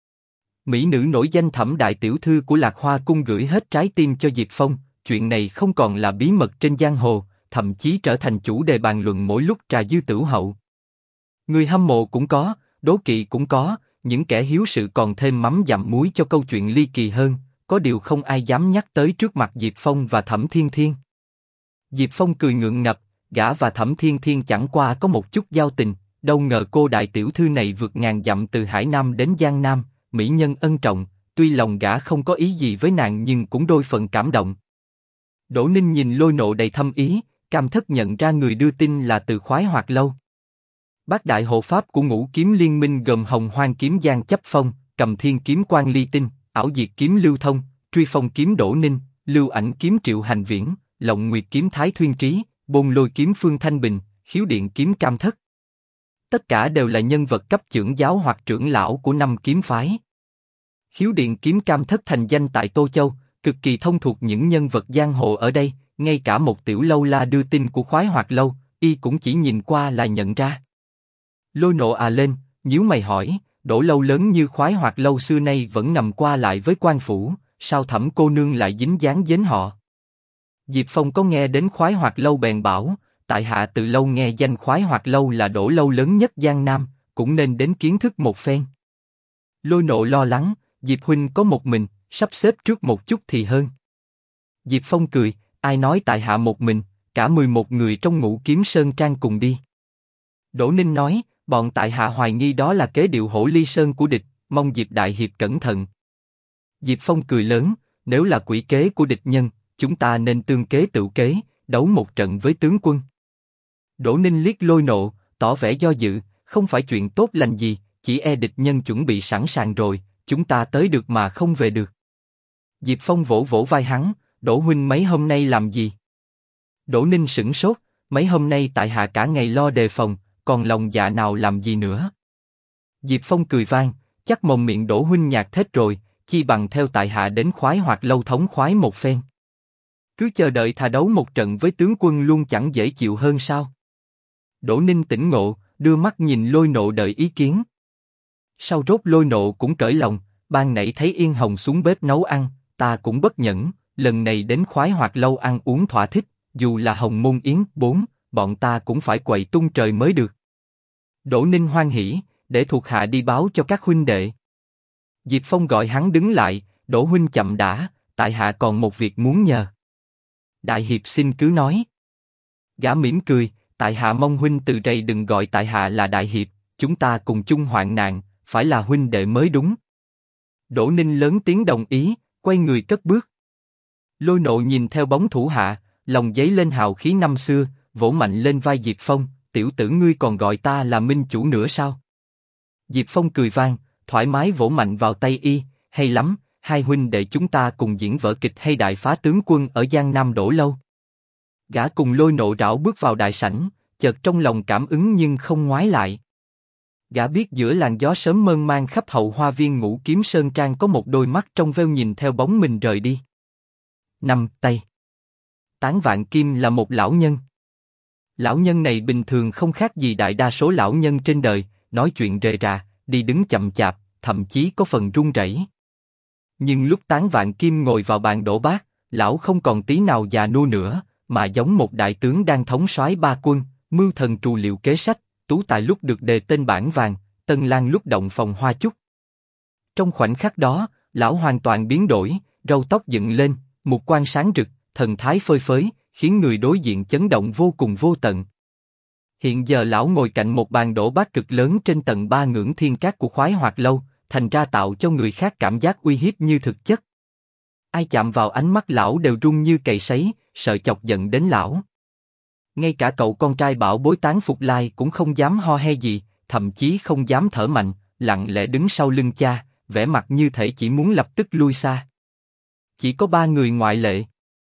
Mỹ nữ nổi danh Thẩm đại tiểu thư của Lạc Hoa cung gửi hết trái tim cho Diệp Phong, chuyện này không còn là bí mật trên giang hồ, thậm chí trở thành chủ đề bàn luận mỗi lúc trà dư tửu hậu. Người hâm mộ cũng có, đố kỵ cũng có, những kẻ hiếu sự còn thêm mắm dặm muối cho câu chuyện ly kỳ hơn, có điều không ai dám nhắc tới trước mặt Diệp Phong và Thẩm Thiên Thiên. Diệp Phong cười ngượng ngập, gã và Thẩm Thiên Thiên chẳng qua có một chút giao tình, đâu ngờ cô đại tiểu thư này vượt ngàn dặm từ Hải Nam đến Giang Nam, mỹ nhân ân trọng, tuy lòng gã không có ý gì với nàng nhưng cũng đôi phần cảm động. Đỗ Ninh nhìn Lôi Nộ đầy thâm ý, cam thất nhận ra người đưa tin là Từ Khoái Hoạt Lâu. Bát đại hộ pháp của Ngũ Kiếm Liên Minh gồm Hồng Hoang kiếm Giang Chấp Phong, Cầm Thiên kiếm Quan Ly Tinh, Ảo Diệt kiếm Lưu Thông, Truy Phong kiếm Đỗ Ninh, Lưu Ảnh kiếm Triệu Hành Viễn, Lộng Nguyệt kiếm Thái Thuyên Trí, Bôn Lôi kiếm Phương Thanh Bình, Khiếu Điện kiếm Cam Thất. Tất cả đều là nhân vật cấp trưởng giáo hoặc trưởng lão của 5 kiếm phái. Khiếu Điện kiếm Cam Thất thành danh tại Tô Châu, cực kỳ thông thuộc những nhân vật giang hồ ở đây, ngay cả một tiểu lâu la đưa tin của Khoái Hoạt Lâu, y cũng chỉ nhìn qua là nhận ra. Lôi Nộ lên, nhíu mày hỏi, Đỗ lâu lớn như Khoái Hoạt Lâu xưa nay vẫn ngầm qua lại với quan phủ, sao Thẩm cô nương lại dính dáng đến họ? Diệp Phong có nghe đến Khoái Hoạt Lâu bèn bảo, tại hạ từ lâu nghe danh Khoái Hoạt Lâu là Đỗ lâu lớn nhất Giang Nam, cũng nên đến kiến thức một phen. Lôi Nộ lo lắng, Diệp huynh có một mình, sắp xếp trước một chút thì hơn. Diệp Phong cười, ai nói tại hạ một mình, cả 11 người trong Ngũ Kiếm Sơn Trang cùng đi. Đỗ Ninh nói, bọn tại hạ hoài nghi đó là kế điệu Hổ Ly Sơn của địch, mong Diệp đại hiệp cẩn thận. Diệp Phong cười lớn, nếu là quỷ kế của địch nhân, chúng ta nên tương kế tự kế, đấu một trận với tướng quân. Đỗ Ninh liếc Lôi Nộ, tỏ vẻ do dự, không phải chuyện tốt lành gì, chỉ e địch nhân chuẩn bị sẵn sàng rồi, chúng ta tới được mà không về được. Diệp Phong vỗ vỗ vai hắn, Đỗ huynh mấy hôm nay làm gì? Đỗ Ninh sửng sốt, mấy hôm nay tại hạ cả ngày lo đề phòng, còn lòng dạ nào làm gì nữa. Diệp Phong cười vang, chắc mồm miệng Đỗ huynh nhạt thết rồi, chi bằng theo tại hạ đến Khoái Hoạt lâu thống khoái một phen. Cứ chờ đợi thà đấu một trận với tướng quân luôn chẳng dễ chịu hơn sao? Đỗ Ninh tỉnh ngộ, đưa mắt nhìn Lôi Nộ đợi ý kiến. Sau rốt Lôi Nộ cũng cởi lòng, ban nãy thấy Yên Hồng xuống bếp nấu ăn, ta cũng bất nhẫn, lần này đến Khoái Hoạt lâu ăn uống thỏa thích, dù là Hồng Môn Yến 4, bọn ta cũng phải quậy tung trời mới được. Đỗ Ninh hoan hỉ, để thuộc hạ đi báo cho các huynh đệ. Diệp Phong gọi hắn đứng lại, Đỗ huynh chậm đã, tại hạ còn một việc muốn nhờ. Đại hiệp xin cứ nói. Gã mỉm cười, tại hạ mong huynh từ đây đừng gọi tại hạ là đại hiệp, chúng ta cùng chung hoạn nạn, phải là huynh đệ mới đúng. Đỗ Ninh lớn tiếng đồng ý, quay người cất bước. Lôi Nộ nhìn theo bóng thủ hạ, lòng dấy lên hào khí năm xưa, vỗ mạnh lên vai Diệp Phong, tiểu tử ngươi còn gọi ta là minh chủ nữa sao? Diệp Phong cười vang, thoải mái vỗ mạnh vào tay y, hay lắm, hai huynh đệ chúng ta cùng diễn vở kịch hay đại phá tướng quân ở Giang Nam Đỗ lâu. Gã cùng Lôi Nộ rảo bước vào đại sảnh, chợt trong lòng cảm ứng nhưng không ngoái lại. Gã biết giữa làn gió sớm mơn man khắp hậu hoa viên Ngũ Kiếm Sơn Trang có một đôi mắt trong veo nhìn theo bóng mình rời đi. Năm tay. Tán Vạn Kim là một lão nhân. Lão nhân này bình thường không khác gì đại đa số lão nhân trên đời, nói chuyện rề rà, đi đứng chậm chạp, thậm chí có phần run rẩy. Nhưng lúc Tán Vạn Kim ngồi vào bàn đổ bát, lão không còn tí nào già nua nữa, mà giống một đại tướng đang thống soái ba quân, mưu thần trù liệu kế sách, tú tài lúc được đề tên bảng vàng, tân lang lúc động phòng hoa chúc. Trong khoảnh khắc đó, lão hoàn toàn biến đổi, râu tóc dựng lên, mục quan sáng rực, thần thái phơi phới, khiến người đối diện chấn động vô cùng vô tận. Hiện giờ lão ngồi cạnh một bàn đổ bát cực lớn trên tầng 3 ngưỡng thiên cát của Khoái Hoạt lâu, thành ra tạo cho người khác cảm giác uy hiếp như thực chất. Ai chạm vào ánh mắt lão đều run như cầy sấy, sợ chọc giận đến lão. Ngay cả cậu con trai bảo bối Tán Phục Lai cũng không dám ho he gì, thậm chí không dám thở mạnh, lặng lẽ đứng sau lưng cha, vẻ mặt như thể chỉ muốn lập tức lui xa. Chỉ có 3 người ngoại lệ.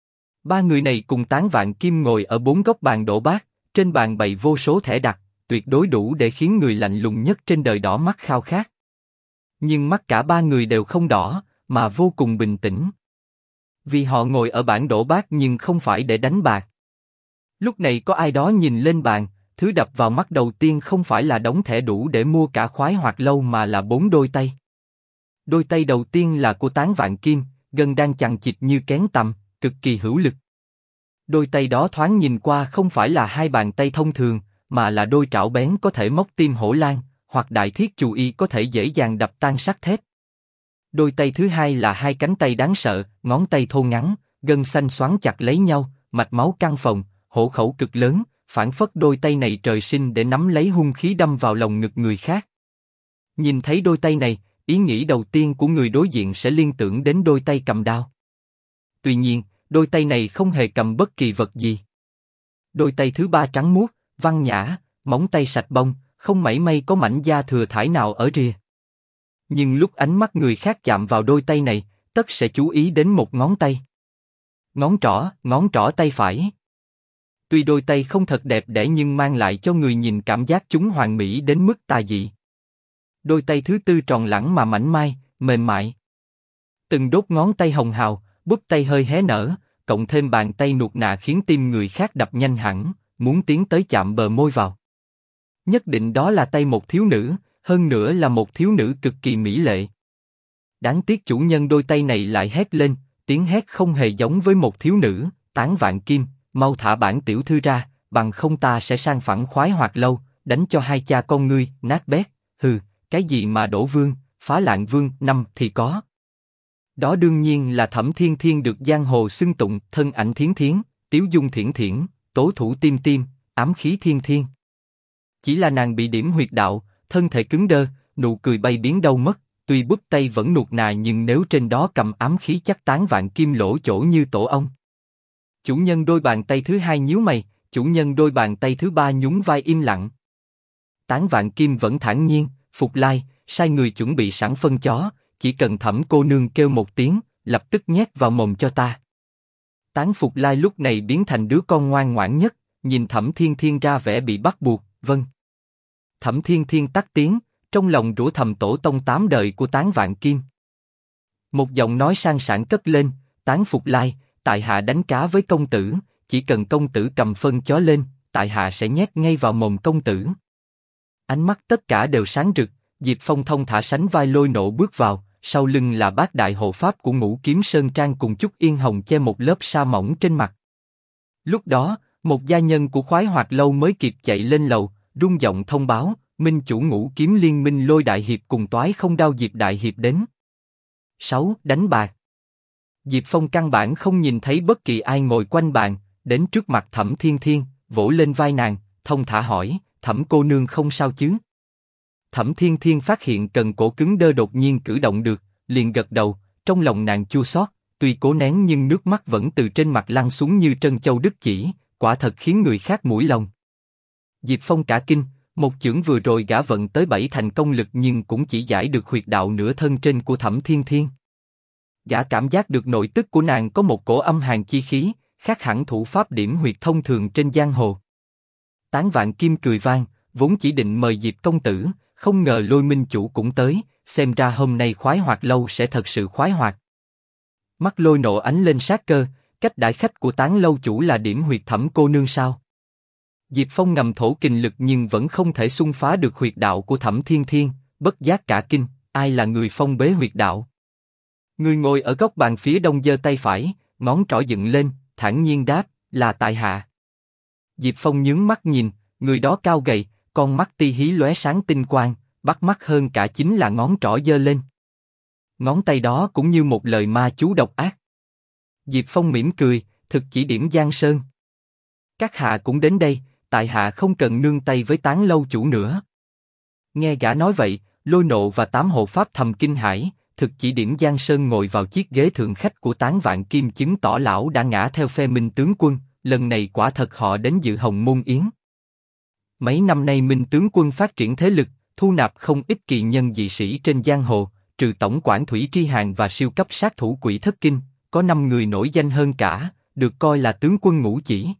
3 người này cùng Tán Vạn Kim ngồi ở 4 góc bàn đổ bát, trên bàn bày vô số thẻ đặt, tuyệt đối đủ để khiến người lạnh lùng nhất trên đời đỏ mắt khao khát. Nhưng mắt cả 3 người đều không đỏ, mà vô cùng bình tĩnh. Vì họ ngồi ở bàn đổ bát nhưng không phải để đánh bạc. Lúc này có ai đó nhìn lên bàn, thứ đập vào mắt đầu tiên không phải là đống thẻ đủ để mua cả Khoái Hoạt lâu mà là 4 đôi tay. Đôi tay đầu tiên là của Tán Vạn Kim, gân đang chằng chịt như kén tằm, cực kỳ hữu lực. Đôi tay đó thoáng nhìn qua không phải là hai bàn tay thông thường, mà là đôi trảo bén có thể móc tim hổ lang, hoặc đại thiết chù y có thể dễ dàng đập tan sắt thép. Đôi tay thứ hai là hai cánh tay đáng sợ, ngón tay thô ngắn, gân xanh xoắn chặt lấy nhau, mạch máu căng phồng, hổ khẩu cực lớn, phảng phất đôi tay này trời sinh để nắm lấy hung khí đâm vào lòng ngực người khác. Nhìn thấy đôi tay này, ý nghĩ đầu tiên của người đối diện sẽ liên tưởng đến đôi tay cầm đao. Tuy nhiên, đôi tay này không hề cầm bất kỳ vật gì. Đôi tay thứ ba trắng muốt, văn nhã, móng tay sạch bông, không mảy may có mảnh da thừa thãi nào ở rìa. Nhưng lúc ánh mắt người khác chạm vào đôi tay này, tất sẽ chú ý đến một ngón tay. Ngón trỏ tay phải. Tuy đôi tay không thật đẹp đẽ nhưng mang lại cho người nhìn cảm giác chúng hoàn mỹ đến mức tà dị. Đôi tay thứ tư tròn lẳng mà mảnh mai, mềm mại. Từng đốt ngón tay hồng hào, búp tay hơi hé nở, cộng thêm bàn tay nuột nà khiến tim người khác đập nhanh hẳn, muốn tiến tới chạm bờ môi vào. Nhất định đó là tay một thiếu nữ, hơn nữa là một thiếu nữ cực kỳ mỹ lệ. Đáng tiếc chủ nhân đôi tay này lại hét lên, tiếng hét không hề giống với một thiếu nữ. Tán Vạn Kim, mau thả bản tiểu thư ra, bằng không ta sẽ sang phẳng Khoái Hoạt lâu, đánh cho hai cha con ngươi nát bét. Hừ, cái gì mà Đỗ Vương, Phá Lạng Vương năm thì có. Đó đương nhiên là Thẩm Thiên Thiên được giang hồ xưng tụng, thân ảnh thiến thiến, tiếu dung thiển thiển, tố thủ tim tim, ám khí thiên thiên. Chỉ là nàng bị điểm huyệt đạo, thân thể cứng đơ, nụ cười bay biến đâu mất, tuy búp tay vẫn nuột nà nhưng nếu trên đó cầm ám khí chắc tán vạn kim lỗ chỗ như tổ ong. Chủ nhân đôi bàn tay thứ hai nhíu mày, chủ nhân đôi bàn tay thứ ba nhún vai im lặng. Tán vạn kim vẫn thản nhiên, Phục Lai, sai người chuẩn bị sẵn phân chó, chỉ cần Thẩm cô nương kêu một tiếng, lập tức nhét vào mồm cho ta. Tán Phục Lai lúc này biến thành đứa con ngoan ngoãn nhất, nhìn Thẩm Thiên Thiên ra vẻ bị bắt buộc, vâng. Thẩm Thiên Thiên tắt tiếng, trong lòng rủa thầm tổ tông 8 đời của Tán Vạn Kim. Một giọng nói sang sảng cất lên, Tán Phục Lai, tại hạ đánh cá với công tử, chỉ cần công tử cầm phân chó lên, tại hạ sẽ nhét ngay vào mồm công tử. Ánh mắt tất cả đều sáng rực, Diệp Phong thông thả sánh vai lôi nộ bước vào, sau lưng là bát đại hộ pháp của Ngũ Kiếm Sơn Trang cùng Chúc Yên Hồng che một lớp sa mỏng trên mặt. Lúc đó, một gia nhân của Khoái Hoạt Lâu mới kịp chạy lên lầu, rung giọng thông báo, minh chủ Ngũ Kiếm Liên Minh Lôi Đại Hiệp cùng Toái Không Đao Diệp Đại Hiệp đến. 6. Đánh bạc. Diệp Phong căn bản không nhìn thấy bất kỳ ai ngồi quanh bàn, đến trước mặt Thẩm Thiên Thiên, vỗ lên vai nàng, thông thả hỏi, Thẩm cô nương không sao chứ? Thẩm Thiên Thiên phát hiện cần cổ cứng đơ đột nhiên cử động được, liền gật đầu, trong lòng nàng chua xót, tuy cố nén nhưng nước mắt vẫn từ trên mặt lăn xuống như trân châu đứt chỉ, quả thật khiến người khác mũi lòng. Diệp Phong cả kinh, một chưởng vừa rồi gã vận tới 7 thành công lực nhưng cũng chỉ giải được huyệt đạo nửa thân trên của Thẩm Thiên Thiên. Gã cảm giác được nội tức của nàng có một cổ âm hàn chi khí, khác hẳn thủ pháp điểm huyệt thông thường trên giang hồ. Tán Vạn Kim cười vang, vốn chỉ định mời Diệp công tử, không ngờ Lôi minh chủ cũng tới, xem ra hôm nay Khoái Hoạt Lâu sẽ thật sự khoái hoạt. Mắt Lôi nộ ánh lên sát cơ, cách đãi khách của Tán lâu chủ là điểm huyệt Thẩm cô nương sao? Diệp Phong ngầm thổ kình lực nhưng vẫn không thể xung phá được huyệt đạo của Thẩm Thiên Thiên, bất giác cả kinh, ai là người phong bế huyệt đạo? Người ngồi ở góc bàn phía đông giơ tay phải, ngón trỏ dựng lên, thản nhiên đáp, là tại hạ. Diệp Phong nhướng mắt nhìn, người đó cao gầy, con mắt ti hí lóe sáng tinh quang, bắt mắt hơn cả chính là ngón trỏ giơ lên. Ngón tay đó cũng như một lời ma chú độc ác. Diệp Phong mỉm cười, thực chỉ điểm Giang Sơn. Các hạ cũng đến đây, tại hạ không cần nương tay với Tán lâu chủ nữa. Nghe gã nói vậy, Lôi nộ và 8 hộ pháp thầm kinh hãi, thực chỉ điểm Giang Sơn ngồi vào chiếc ghế thượng khách của Tán Vạn Kim chứng tỏ lão đã ngã theo phe Minh tướng quân, lần này quả thật họ đến dự Hồng Môn Yến. Mấy năm nay Minh tướng quân phát triển thế lực, thu nạp không ít kỳ nhân dị sĩ trên giang hồ, trừ tổng quản Thủy Tri Hàn và siêu cấp sát thủ Quỷ Thất Kinh, có 5 người nổi danh hơn cả, được coi là tướng quân ngũ chỉ.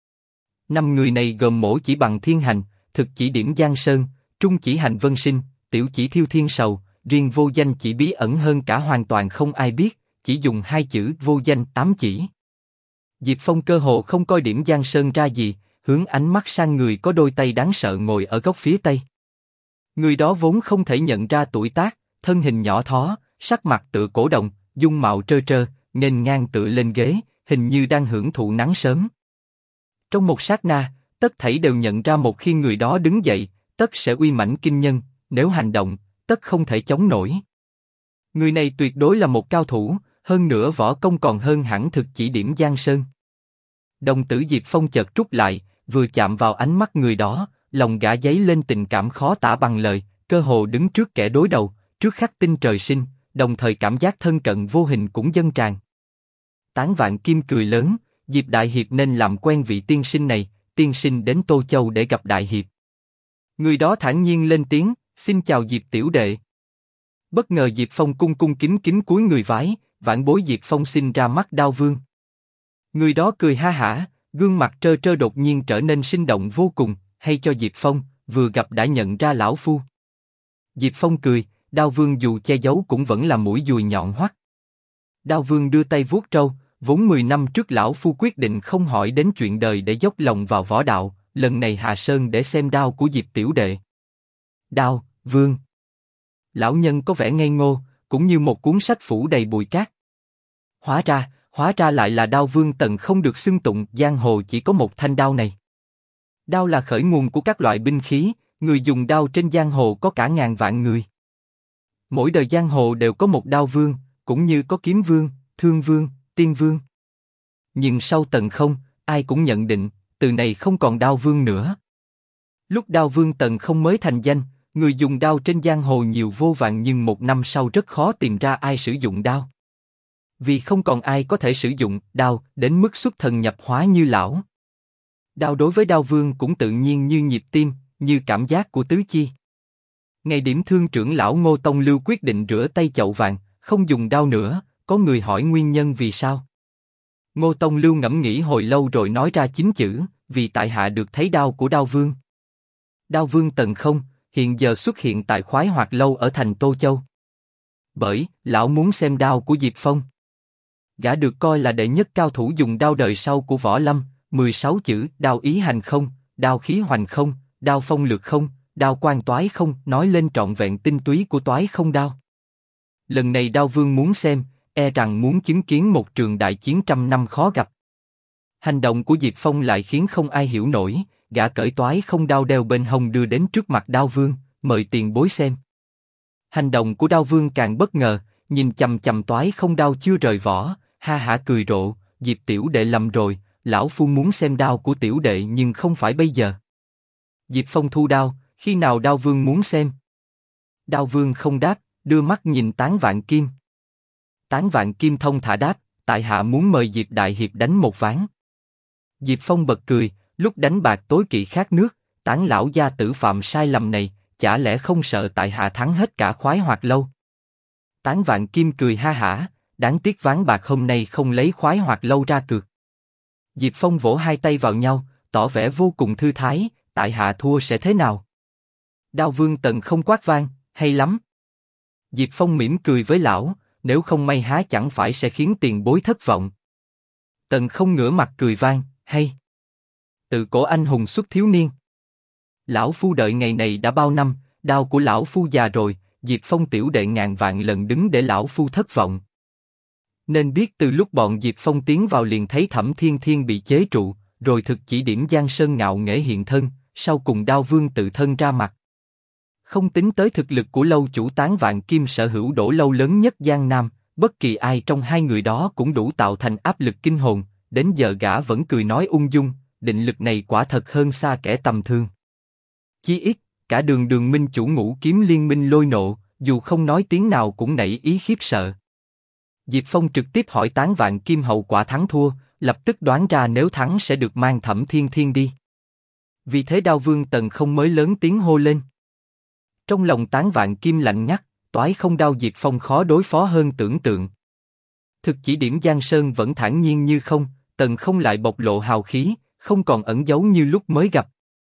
5 người này gồm Mỗ Chỉ Bằng Thiên Hành, thực chỉ điểm Giang Sơn, Trung chỉ Hành Vân Sinh, Tiểu chỉ Thiêu Thiên Sầu, riêng Vô Danh chỉ bí ẩn hơn cả hoàn toàn không ai biết, chỉ dùng 2 chữ Vô Danh 8 chỉ. Diệp Phong cơ hồ không coi điểm Giang Sơn ra gì, hướng ánh mắt sang người có đôi tay đáng sợ ngồi ở góc phía tây. Người đó vốn không thể nhận ra tuổi tác, thân hình nhỏ thó, sắc mặt tựa cổ đồng, dung mạo trơ trơ, nghênh ngang tựa lên ghế, hình như đang hưởng thụ nắng sớm. Trong một sát na, tất thảy đều nhận ra một khi người đó đứng dậy, tất sẽ uy mãnh kinh nhân, nếu hành động, tất không thể chống nổi. Người này tuyệt đối là một cao thủ, hơn nữa võ công còn hơn hẳn thực chỉ điểm Giang Sơn. Đồng tử Diệp Phong chợt rút lại, vừa chạm vào ánh mắt người đó, lòng gã dấy lên tình cảm khó tả bằng lời, cơ hồ đứng trước kẻ đối đầu, trước khắc tinh trời sinh, đồng thời cảm giác thân cận vô hình cũng dâng tràn. Tán Vạn Kim cười lớn, Diệp Đại Hiệp nên làm quen vị tiên sinh này, tiên sinh đến Tô Châu để gặp Đại Hiệp. Người đó thản nhiên lên tiếng, xin chào Diệp tiểu đệ. Bất ngờ Diệp Phong cung cung kính kính cúi người vái, vãn bối Diệp Phong xin ra mắt Đao Vương. Người đó cười ha hả, gương mặt trơ trơ đột nhiên trở nên sinh động vô cùng, hay cho Diệp Phong, vừa gặp đã nhận ra lão phu. Diệp Phong cười, Đao Vương dù che giấu cũng vẫn là mũi dùi nhọn hoắt. Đao Vương đưa tay vuốt râu, vốn 10 năm trước lão phu quyết định không hỏi đến chuyện đời để dốc lòng vào võ đạo, lần này hạ sơn để xem đao của Diệp tiểu đệ. Đao, Vương. Lão nhân có vẻ ngây ngô, cũng như một cuốn sách phủ đầy bụi cát. Hóa ra lại là Đao Vương Tần không được xưng tụng, giang hồ chỉ có một thanh đao này. Đao là khởi nguồn của các loại binh khí, người dùng đao trên giang hồ có cả ngàn vạn người. Mỗi đời giang hồ đều có một Đao Vương, cũng như có kiếm vương, thương vương, tiên vương. Nhưng sau Tần Không, ai cũng nhận định, từ này không còn đao vương nữa. Lúc đao vương Tần Không mới thành danh, người dùng đao trên giang hồ nhiều vô vàn nhưng một năm sau rất khó tìm ra ai sử dụng đao. Vì không còn ai có thể sử dụng đao đến mức xuất thần nhập hóa như lão. Đao đối với đao vương cũng tự nhiên như nhịp tim, như cảm giác của tứ chi. Ngày điểm thương trưởng lão Ngô Tông Lưu quyết định rửa tay chậu vàng, không dùng đao nữa, có người hỏi nguyên nhân vì sao. Ngô Tông Lưu ngẫm nghĩ hồi lâu rồi nói ra 9 chữ, vì tại hạ được thấy đao của đao vương. Đao vương Tần Không, hiện giờ xuất hiện tại Khoái Hoạt Lâu ở thành Tô Châu. Bởi, lão muốn xem đao của Diệp Phong. Gã được coi là đệ nhất cao thủ dùng đao đời sau của Võ Lâm, 16 chữ, đao ý hành không, đao khí hoành không, đao phong lược không, đao quan toái không, nói lên trọn vẹn tinh túy của toái không đao. Lần này đao vương muốn xem, e rằng muốn chứng kiến một trường đại chiến trăm năm khó gặp. Hành động của Diệp Phong lại khiến không ai hiểu nổi, gã cởi toái không đao đeo bên hông đưa đến trước mặt đao vương, mời tiền bối xem. Hành động của đao vương càng bất ngờ, nhìn chằm chằm toái không đao chưa rời vỏ, ha hả cười rộ, Diệp tiểu đệ lầm rồi, lão phu muốn xem đao của tiểu đệ nhưng không phải bây giờ. Diệp Phong thu đao, khi nào đao vương muốn xem? Đao vương không đáp, đưa mắt nhìn Tán Vạn Kim. Tán Vạn Kim thông thả đáp, tại hạ muốn mời Diệp đại hiệp đánh một ván. Diệp Phong bật cười, lúc đánh bạc tối kỵ khát nước, Tán lão gia tử phạm sai lầm này, chả lẽ không sợ tại hạ thắng hết cả Khoái Hoạt Lâu? Tán Vạn Kim cười ha hả, đáng tiếc ván bạc hôm nay không lấy Khoái Hoạt Lâu ra cược. Diệp Phong vỗ hai tay vào nhau, tỏ vẻ vô cùng thư thái, tại hạ thua sẽ thế nào? Đao vương Tần Không quát vang, hay lắm. Diệp Phong mỉm cười với lão, nếu không may há chẳng phải sẽ khiến tiền bối thất vọng. Tần Không ngửa mặt cười vang, hay. Tự cổ anh hùng xuất thiếu niên. Lão phu đợi ngày này đã bao năm, đao của lão phu già rồi, Diệp Phong tiểu đệ ngàn vạn lần đứng để lão phu thất vọng. Nên biết từ lúc bọn Diệp Phong tiến vào liền thấy Thẩm Thiên Thiên bị chế trụ, rồi thực chỉ điểm Giang Sơn ngạo nghễ hiện thân, sau cùng đao vương tự thân ra mặt. Không tính tới thực lực của lâu chủ Tán Vạn Kim sở hữu đổ lâu lớn nhất Giang Nam, bất kỳ ai trong hai người đó cũng đủ tạo thành áp lực kinh hồn, đến giờ gã vẫn cười nói ung dung, định lực này quả thật hơn xa kẻ tầm thường. Chí ít, cả đường đường minh chủ Ngũ Kiếm Liên Minh lôi nộ, dù không nói tiếng nào cũng nảy ý khiếp sợ. Diệp Phong trực tiếp hỏi Tán Vạn Kim hậu quả thắng thua, lập tức đoán ra nếu thắng sẽ được mang Thẩm Thiên Thiên đi. Vì thế đao vương Tần Không mới lớn tiếng hô lên. Trong lòng Tán Vạn Kim lạnh ngắt, toái không đao Diệp Phong khó đối phó hơn tưởng tượng. Thực chỉ điểm Giang Sơn vẫn thản nhiên như không, Tần Không lại bộc lộ hào khí, không còn ẩn giấu như lúc mới gặp.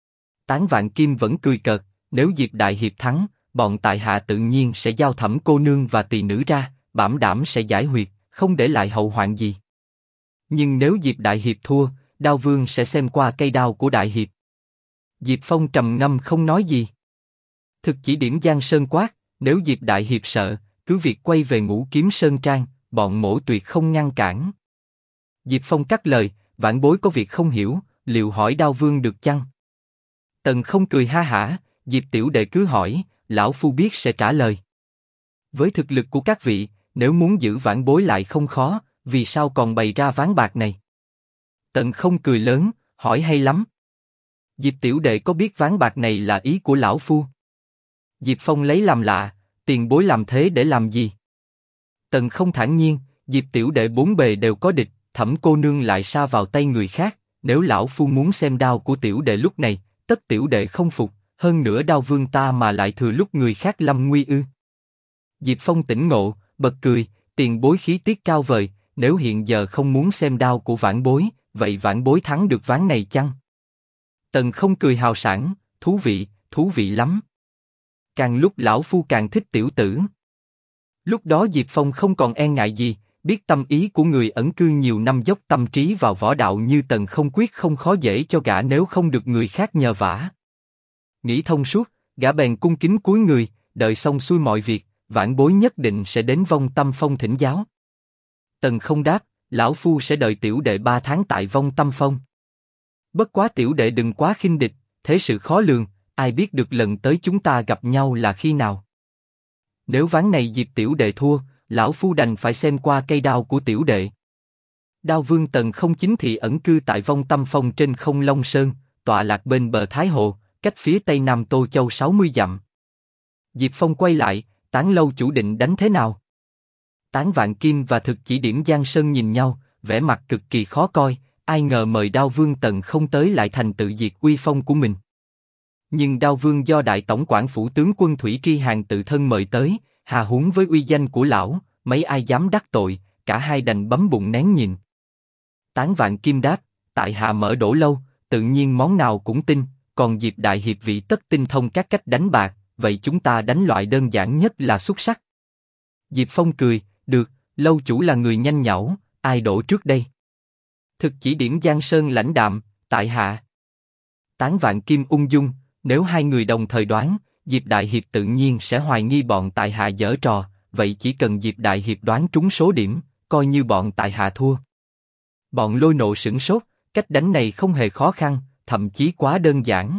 Tán Vạn Kim vẫn cười cợt, nếu Diệp đại hiệp thắng, bọn tại hạ tự nhiên sẽ giao Thẩm cô nương và tỳ nữ ra, bảo đảm sẽ giải huyệt, không để lại hậu hoạn gì. Nhưng nếu Diệp đại hiệp thua, đao vương sẽ xem qua cây đao của đại hiệp. Diệp Phong trầm ngâm không nói gì. Thực chỉ điểm Giang Sơn quát, nếu Diệp đại hiệp sợ, cứ việc quay về Ngũ Kiếm Sơn Trang, bọn mỗ tuyệt không ngăn cản. Diệp Phong cắt lời, vãn bối có việc không hiểu, liệu hỏi đao vương được chăng? Tần Không cười ha hả, Diệp tiểu đệ cứ hỏi, lão phu biết sẽ trả lời. Với thực lực của các vị, nếu muốn giữ vãn bối lại không khó, vì sao còn bày ra ván bạc này? Tần Không cười lớn, hỏi hay lắm. Diệp tiểu đệ có biết ván bạc này là ý của lão phu? Diệp Phong lấy làm lạ, tiền bối làm thế để làm gì? Tần Không thản nhiên, Diệp tiểu đệ bốn bề đều có địch, Thẩm cô nương lại sa vào tay người khác, nếu lão phu muốn xem đao của tiểu đệ lúc này, tất tiểu đệ không phục, hơn nữa đao vương ta mà lại thừa lúc người khác lâm nguy ư? Diệp Phong tỉnh ngộ, bật cười, tiền bối khí tiết cao vời, nếu hiện giờ không muốn xem đao của vãn bối, vậy vãn bối thắng được ván này chăng? Tần Không cười hào sảng, thú vị lắm. Càng lúc lão phu càng thích tiểu tử. Lúc đó Diệp Phong không còn e ngại gì, biết tâm ý của người ẩn cư nhiều năm dốc tâm trí vào võ đạo như Tần Không quyết không khó dễ cho gã nếu không được người khác nhờ vả. Nghĩ thông suốt, gã bèn cung kính cúi người, đợi xong xuôi mọi việc, vãn bối nhất định sẽ đến Vong Tâm Phong thỉnh giáo. Tần Không đáp, lão phu sẽ đợi tiểu đệ 3 tháng tại Vong Tâm Phong. Bất quá tiểu đệ đừng quá khinh địch, thế sự khó lường, ai biết được lần tới chúng ta gặp nhau là khi nào. Nếu ván này Diệp tiểu đệ thua, lão phu đành phải xem qua cây đao của tiểu đệ. Đao Vương Tần không chính thị ẩn cư tại Vong Tâm Phong trên Không Long Sơn, tọa lạc bên bờ Thái Hồ, cách phía tây nam Tô Châu 60 dặm. Diệp Phong quay lại, Tán lâu chủ định đánh thế nào? Tán Vạn Kim và Thực Chỉ Điểm Giang Sơn nhìn nhau, vẻ mặt cực kỳ khó coi, ai ngờ mời Đao Vương Tần không tới lại thành tự diệt uy phong của mình. Nhưng Đao Vương do Đại Tổng quản phủ tướng quân Thủy Tri Hàn tự thân mời tới, hà huống với uy danh của lão, mấy ai dám đắc tội, cả hai đành bấm bụng nén nhìn. Tán Vạn Kim đáp, tại hạ mở đổ lâu, tự nhiên món nào cũng tin, còn Diệp đại hiệp vị tất tinh thông các cách đánh bạc, vậy chúng ta đánh loại đơn giản nhất là xúc sắc. Diệp Phong cười, được, lâu chủ là người nhanh nhảu, ai đổ trước đây? Thực Chỉ Điểm Giang Sơn lãnh đạm, tại hạ. Tán Vạn Kim ung dung, nếu hai người đồng thời đoán, Diệp đại hiệp tự nhiên sẽ hoài nghi bọn tại hạ giở trò, vậy chỉ cần Diệp đại hiệp đoán trúng số điểm, coi như bọn tại hạ thua. Bọn Lôi Nộ sửng sốt, cách đánh này không hề khó khăn, thậm chí quá đơn giản.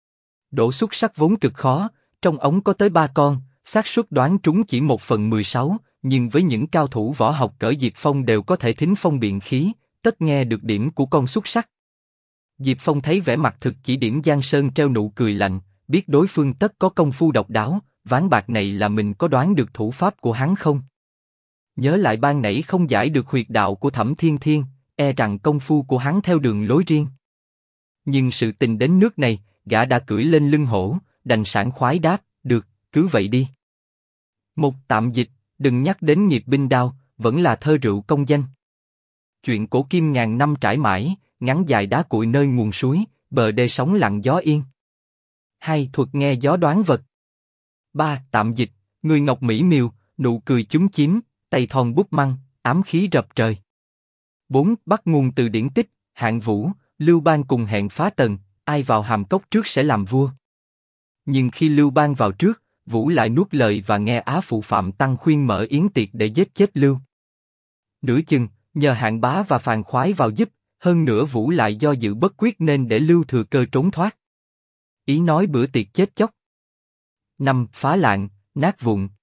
Đổ xúc sắc vốn cực khó, trong ống có tới 3 con, xác suất đoán trúng chỉ 1/16, nhưng với những cao thủ võ học cỡ Diệp Phong đều có thể thính phong biện khí, tất nghe được điểm của con xúc sắc. Diệp Phong thấy vẻ mặt Thực Chỉ Điểm Giang Sơn treo nụ cười lạnh, biết đối phương tất có công phu độc đáo, ván bạc này là mình có đoán được thủ pháp của hắn không? Nhớ lại ban nãy không giải được huyệt đạo của Thẩm Thiên Thiên, e rằng công phu của hắn theo đường lối riêng. Nhưng sự tình đến nước này, gã đã cưỡi lên lưng hổ, đành sảng khoái đáp, được, cứ vậy đi. Một tạm dịch, đừng nhắc đến nghiệp binh đao, vẫn là thơ rượu công danh. Chuyện cổ kim ngàn năm trải mãi, ngắn dài đá cuội nơi nguồn suối, bờ đê sóng lặng gió yên. 2. Thuật nghe gió đoán vật. 3. Tạm dịch, người ngọc mỹ miều, nụ cười chúm chím, tay thon bút măng, ám khí rập trời. 4. Bắt nguồn từ điển tích, Hạng Vũ, Lưu Bang cùng hẹn phá tần, ai vào hàm cốc trước sẽ làm vua. Nhưng khi Lưu Bang vào trước, Vũ lại nuốt lời và nghe Á phụ Phạm Tăng khuyên mở yến tiệc để giết chết Lưu. Nửa chừng, nhờ Hạng Bá và Phàn Khoái vào giúp, hơn nữa Vũ lại do dự bất quyết nên để Lưu thừa cơ trốn thoát. Ý nói bữa tiệc chết chóc. 5. Phá lạng, nát vụn,